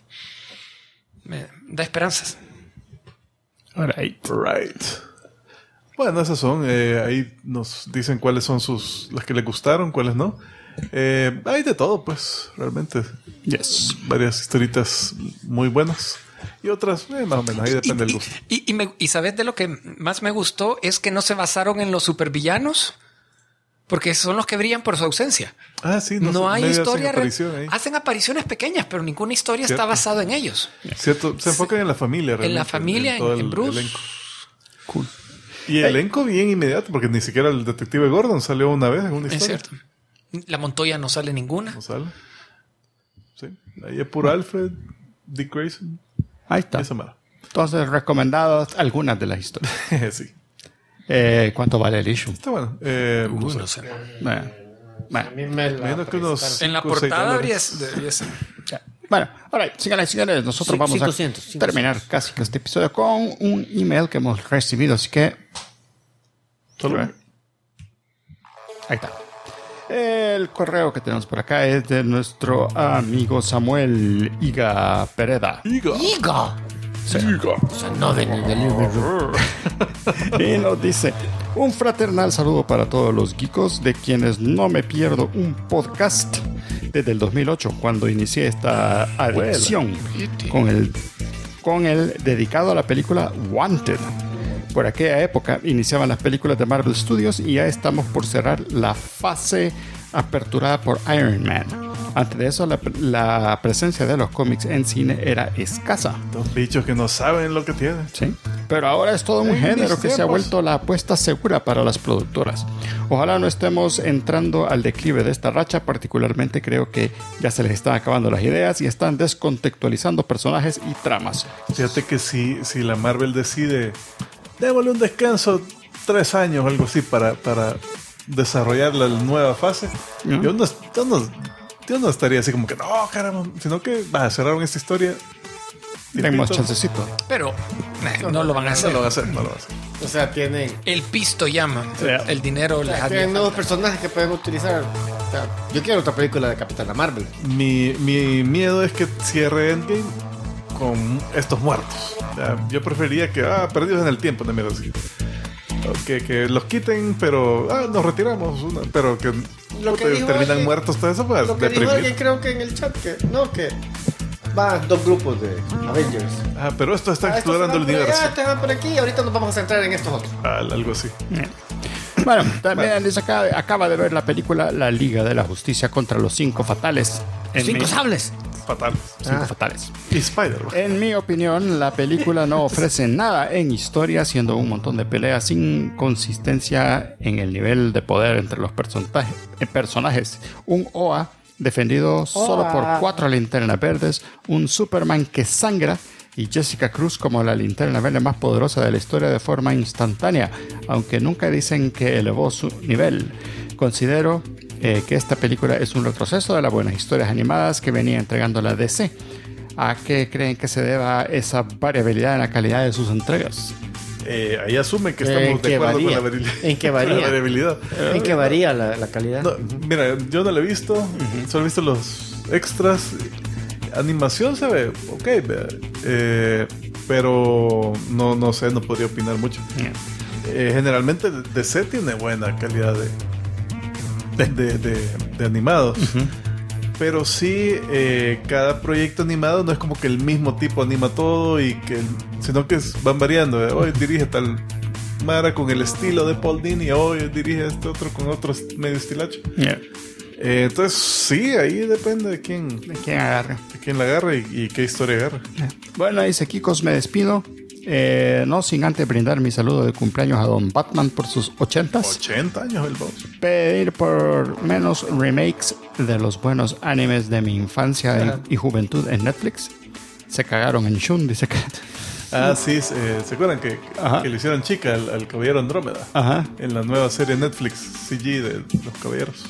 S4: Me da esperanzas.
S1: Alright.
S2: Right. Bueno, esas son. Ahí nos dicen cuáles son las que les gustaron, cuáles no. Hay de todo, pues, realmente.
S1: Yes.
S2: Varias historitas muy buenas. Y otras, más o menos, ahí depende del gusto.
S4: Y sabes de lo que más me gustó es que no se basaron en los supervillanos, porque son los que brillan por su ausencia.
S2: Ah, sí,
S4: No hay
S2: medio hacen
S4: historia.
S2: aparición ahí.
S4: Hacen apariciones pequeñas, pero ninguna historia está
S2: Cierto.
S4: basada en ellos.
S2: Cierto, se enfocan en la familia,
S4: En la
S2: realmente,
S4: familia,
S2: todo
S4: en
S2: el
S4: Bruce.
S2: elenco. Cool. Y elenco bien inmediato, porque ni siquiera el detective Gordon salió una vez en una
S4: Es
S2: historia.
S4: cierto. La Montoya no sale ninguna.
S2: No sale. Sí. Ahí es puro Alfred, Dick Grayson.
S1: Ahí está.
S2: Esa mala.
S1: Entonces, recomendadas algunas de las historias.
S2: Sí.
S1: ¿Cuánto vale el issue?
S2: Está bueno.
S4: No sé.
S1: Bueno,
S3: A mí me la
S2: Imagino que unos
S4: En la
S2: 5 o 6
S4: portada
S2: dólares.
S4: debería ser.
S1: ya. Bueno, ahora, señores, nosotros
S3: Sí,
S1: vamos
S3: 500.
S1: a terminar casi que este episodio con un email que hemos recibido, así que
S2: Solo
S1: ahí está. El correo que tenemos por acá es de nuestro amigo Samuel Iga Pereda.
S3: ¡Iga!
S1: Sí.
S3: O sea, no de ni del libro.
S1: Y nos dice: un fraternal saludo para todos los geekos, de quienes no me pierdo un podcast desde el 2008, cuando inicié esta adicción con el dedicado a la película Wanted. Por aquella época iniciaban las películas de Marvel Studios y ya estamos por cerrar la fase aperturada por Iron Man. Antes de eso, la presencia de los cómics en cine era escasa.
S2: Dos bichos que no saben lo que tienen.
S1: Sí. Pero ahora es todo un
S2: En
S1: género
S2: mis
S1: que se ha
S2: tiempos.
S1: vuelto la apuesta segura para las productoras. Ojalá no estemos entrando al declive de esta racha, particularmente creo que ya se les están acabando las ideas y están descontextualizando personajes y tramas.
S2: Fíjate que si la Marvel decide, démosle un descanso 3 años o algo así para desarrollar la nueva fase,
S1: Ujú.
S2: yo no estaría así como que no, caramba, sino que cerraron esta historia.
S1: Tenemos
S2: Tiempito.
S1: chancecito.
S4: Pero no lo van a
S2: No
S4: hacer.
S2: lo va a hacer, no lo va a hacer.
S3: O sea, tienen
S4: El pisto llama.
S1: Yeah.
S4: El dinero les ha
S3: tienen nuevos personajes que pueden utilizar. O sea, yo quiero otra película de Capitana Marvel.
S2: Mi miedo es que cierre Endgame con estos muertos. O sea, yo preferiría que, perdidos en el tiempo, de miedo así. O que los quiten, pero nos retiramos. Pero que
S3: Lo que dijo
S2: terminan
S3: alguien-
S2: muertos, todo eso, pues
S3: Lo que dijo
S2: deprimir.
S3: alguien creo que en el chat, que van 2 grupos de Avengers.
S2: Pero esto está
S3: Estos
S2: explorando el
S3: se van por
S2: universo.
S3: allá, estos van por aquí, y ahorita nos vamos a centrar en estos otros.
S2: Algo así.
S1: Bueno, también dice acá, acaba de ver la película La Liga de la Justicia contra los 5 Fatales.
S3: sables.
S2: Fatales.
S1: 5 Fatales.
S2: Y Spider-Man.
S1: En mi opinión, la película no ofrece nada en historia, siendo un montón de peleas sin consistencia en el nivel de poder entre los personajes. Un OA defendido solo por 4 linternas verdes, un Superman que sangra y Jessica Cruz como la linterna verde más poderosa de la historia de forma instantánea, aunque nunca dicen que elevó su nivel. Considero que esta película es un retroceso de las buenas historias animadas que venía entregando la DC. ¿A qué creen que se deba esa variabilidad en la calidad de sus entregas?
S2: Ahí asume que estamos de acuerdo con la variabilidad.
S3: ¿En qué varía?
S2: La variabilidad.
S3: ¿En qué varía la calidad?
S2: No, mira, yo no la he visto, solo he visto los extras. Animación se ve ok, pero no sé, no podría opinar mucho. Generalmente DC tiene buena calidad de animados. Pero sí, cada proyecto animado no es como que el mismo tipo anima todo, sino que van variando. Hoy dirige tal Mara con el estilo de Paul Dini, hoy dirige este otro con otro medio estilacho. Entonces sí, ahí depende de quién
S1: agarra.
S2: De quién la agarra y qué historia agarra.
S1: Bueno, dice Kikos, me despido. No sin antes brindar mi saludo de cumpleaños a Don Batman por sus 80s.
S2: 80 años el boss.
S1: Pedir por menos remakes de los buenos animes de mi infancia y juventud en Netflix. Se cagaron en Shun, dice que...
S2: Sí, ¿se acuerdan que le hicieron chica al Caballero Andrómeda? En la nueva serie Netflix CG de los Caballeros.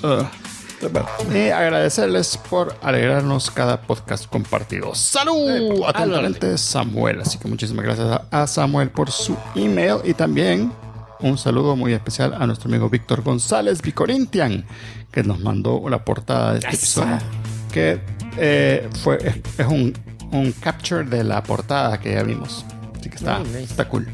S2: Y agradecerles por alegrarnos cada podcast compartido. ¡Salud! Atentamente, Samuel. Así que muchísimas gracias a Samuel por su email. Y también un saludo muy especial a nuestro amigo Víctor González, Vicorintian, que nos mandó la portada de este episodio. Que es un capture de la portada que ya vimos. Así que está cool.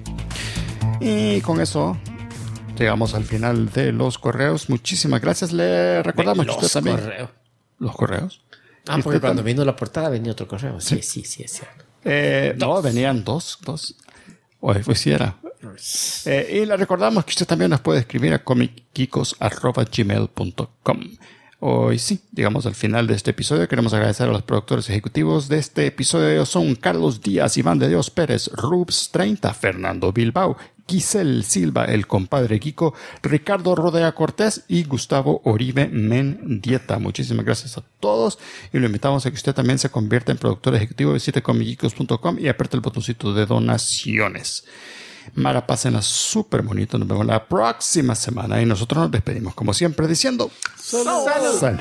S2: Y con eso llegamos al final de los correos. Muchísimas gracias. Le recordamos que usted también. ¿Los correos?
S3: Porque cuando vino la portada venía otro correo. Sí, es cierto.
S1: No, venían dos. O pues sí era. Y le recordamos que usted también nos puede escribir a comickikos@gmail.com. Hoy sí, llegamos al final de este episodio. Queremos agradecer a los productores ejecutivos de este episodio. Son Carlos Díaz, Iván de Dios Pérez, Rubs 30, Fernando Bilbao, Giselle Silva, el compadre Kiko, Ricardo Rodea Cortés y Gustavo Oribe Mendieta. Muchísimas gracias a todos y lo invitamos a que usted también se convierta en productor ejecutivo. Visite comickikos.com y apriete el botoncito de donaciones. Mara, pásenla súper bonito. Nos vemos la próxima semana y nosotros nos despedimos como siempre diciendo ¡Salud! ¡Salud!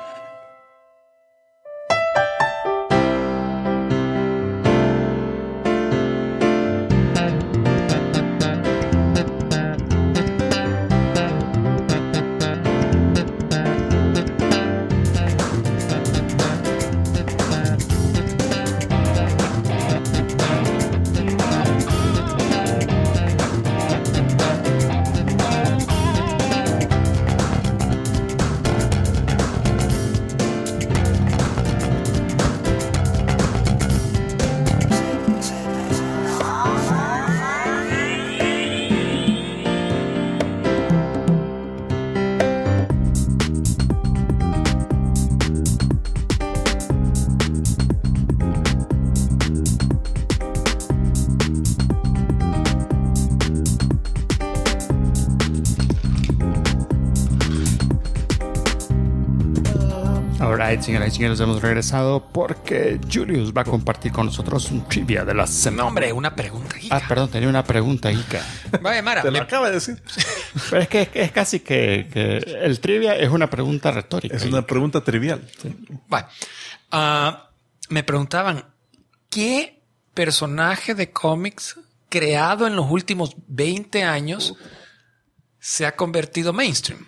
S1: Señoras y señores, hemos regresado porque Julius va a compartir con nosotros un trivia de la semana.
S4: No, hombre, una pregunta, Ica.
S1: Perdón, tenía una pregunta, Ica.
S4: Vaya, Mara.
S2: Te lo acaba de decir.
S1: Pero es que es casi que el trivia es una pregunta retórica.
S2: Es una pregunta trivial.
S1: Sí.
S4: Vaya. Me preguntaban, ¿qué personaje de cómics creado en los últimos 20 años se ha convertido mainstream?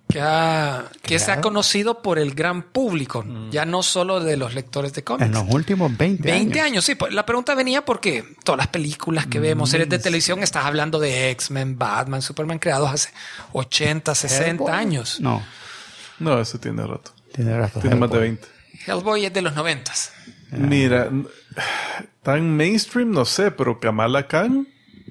S4: Que se ha conocido por el gran público, ya no solo de los lectores de cómics.
S1: En los últimos 20 años.
S4: 20 años, sí. La pregunta venía porque todas las películas que vemos, series de televisión, estás hablando de X-Men, Batman, Superman, creados hace 80, 60 años.
S2: No, eso tiene rato.
S1: Tiene
S2: más de 20.
S4: Hellboy es de los 90.
S2: Mira, tan mainstream no sé, pero Kamala Khan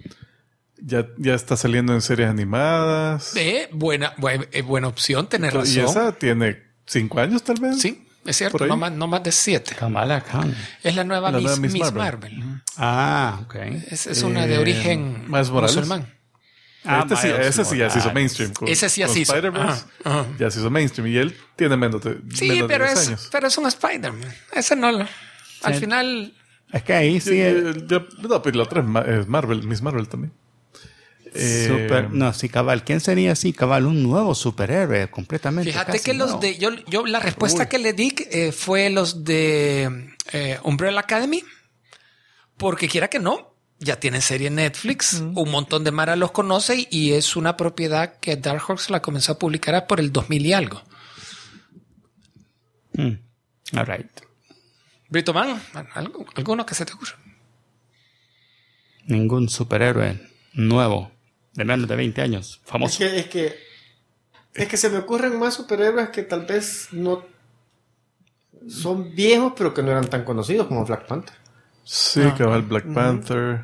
S2: ya está saliendo en series animadas.
S4: Buena opción, tenés razón.
S2: Y esa tiene 5 años tal vez.
S4: Sí, es cierto, no más de 7.
S1: Kamala Khan.
S4: Es la nueva Miss Marvel.
S1: Ah, ok.
S4: Es una de origen
S2: más Morales.
S4: musulmán.
S2: Ese sí ya se hizo mainstream.
S4: Ese sí ya se hizo.
S2: Spider-Verse
S4: Ajá.
S2: ya se hizo mainstream. Y él tiene menos de,
S4: Sí,
S2: menos de
S4: pero
S2: 10 años.
S4: pero es un Spider-Man. Ese no lo... Al final...
S1: Es que ahí sí
S2: No, pero la otra es Marvel, Miss Marvel también.
S1: No, sí, cabal. ¿Quién sería así, cabal? Un nuevo superhéroe completamente.
S4: Fíjate
S1: casi
S4: que los
S1: nuevo.
S4: de... Yo la respuesta que le di fue los de Umbrella Academy. Porque quiera que no, ya tienen serie en Netflix. Un montón de Mara los conoce y es una propiedad que Dark Horse la comenzó a publicar por el 2000 y algo.
S1: All right.
S4: Brito Man, ¿alguno que se te ocurra?
S1: Ningún superhéroe nuevo de menos de 20 años. Famoso.
S3: Es que se me ocurren más superhéroes que tal vez no son viejos, pero que no eran tan conocidos como Black Panther.
S2: Sí, cabal, Black Panther.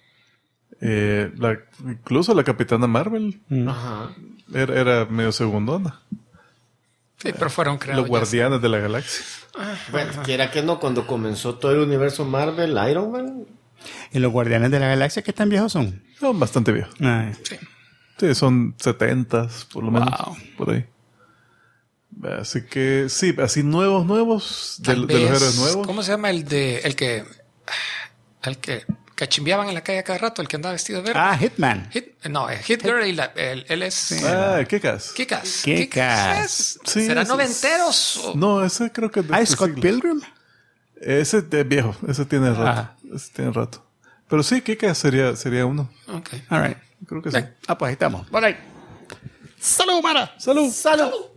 S2: Incluso la Capitana Marvel
S3: Ajá.
S2: era medio segundona.
S4: Sí, pero fueron creados.
S2: Los Guardianes de la Galaxia.
S3: Bueno, quiera que no, cuando comenzó todo el universo Marvel, Iron Man.
S1: ¿Y los Guardianes de la Galaxia qué tan viejos son?
S2: Son bastante viejos.
S1: Ay.
S4: Sí.
S2: Sí, son 70s, por lo menos.
S1: Wow.
S2: Por ahí. Así que, sí, así nuevos, de
S4: Tal
S2: los
S4: vez,
S2: héroes nuevos.
S4: ¿cómo se llama el que cachimbeaban en la calle cada rato, el que andaba vestido de verde?
S1: Hitman.
S4: Hit Girl y él es
S2: Kick-Ass.
S4: Kick-Ass.
S1: Kick-Ass.
S2: Sí,
S4: ¿Serán
S2: ese-
S4: noventeros?
S2: No, ese creo que es de este
S1: Scott
S2: siglo.
S1: Pilgrim.
S2: Ese es viejo, ese tiene rato.
S1: Ajá.
S2: Ese tiene rato. Pero sí, Kick-Ass sería uno.
S4: Ok.
S1: All right.
S2: Creo que sí.
S1: Pues ahí estamos. All right. ¡Salud, Mara!
S2: ¡Salud!
S3: ¡Salud!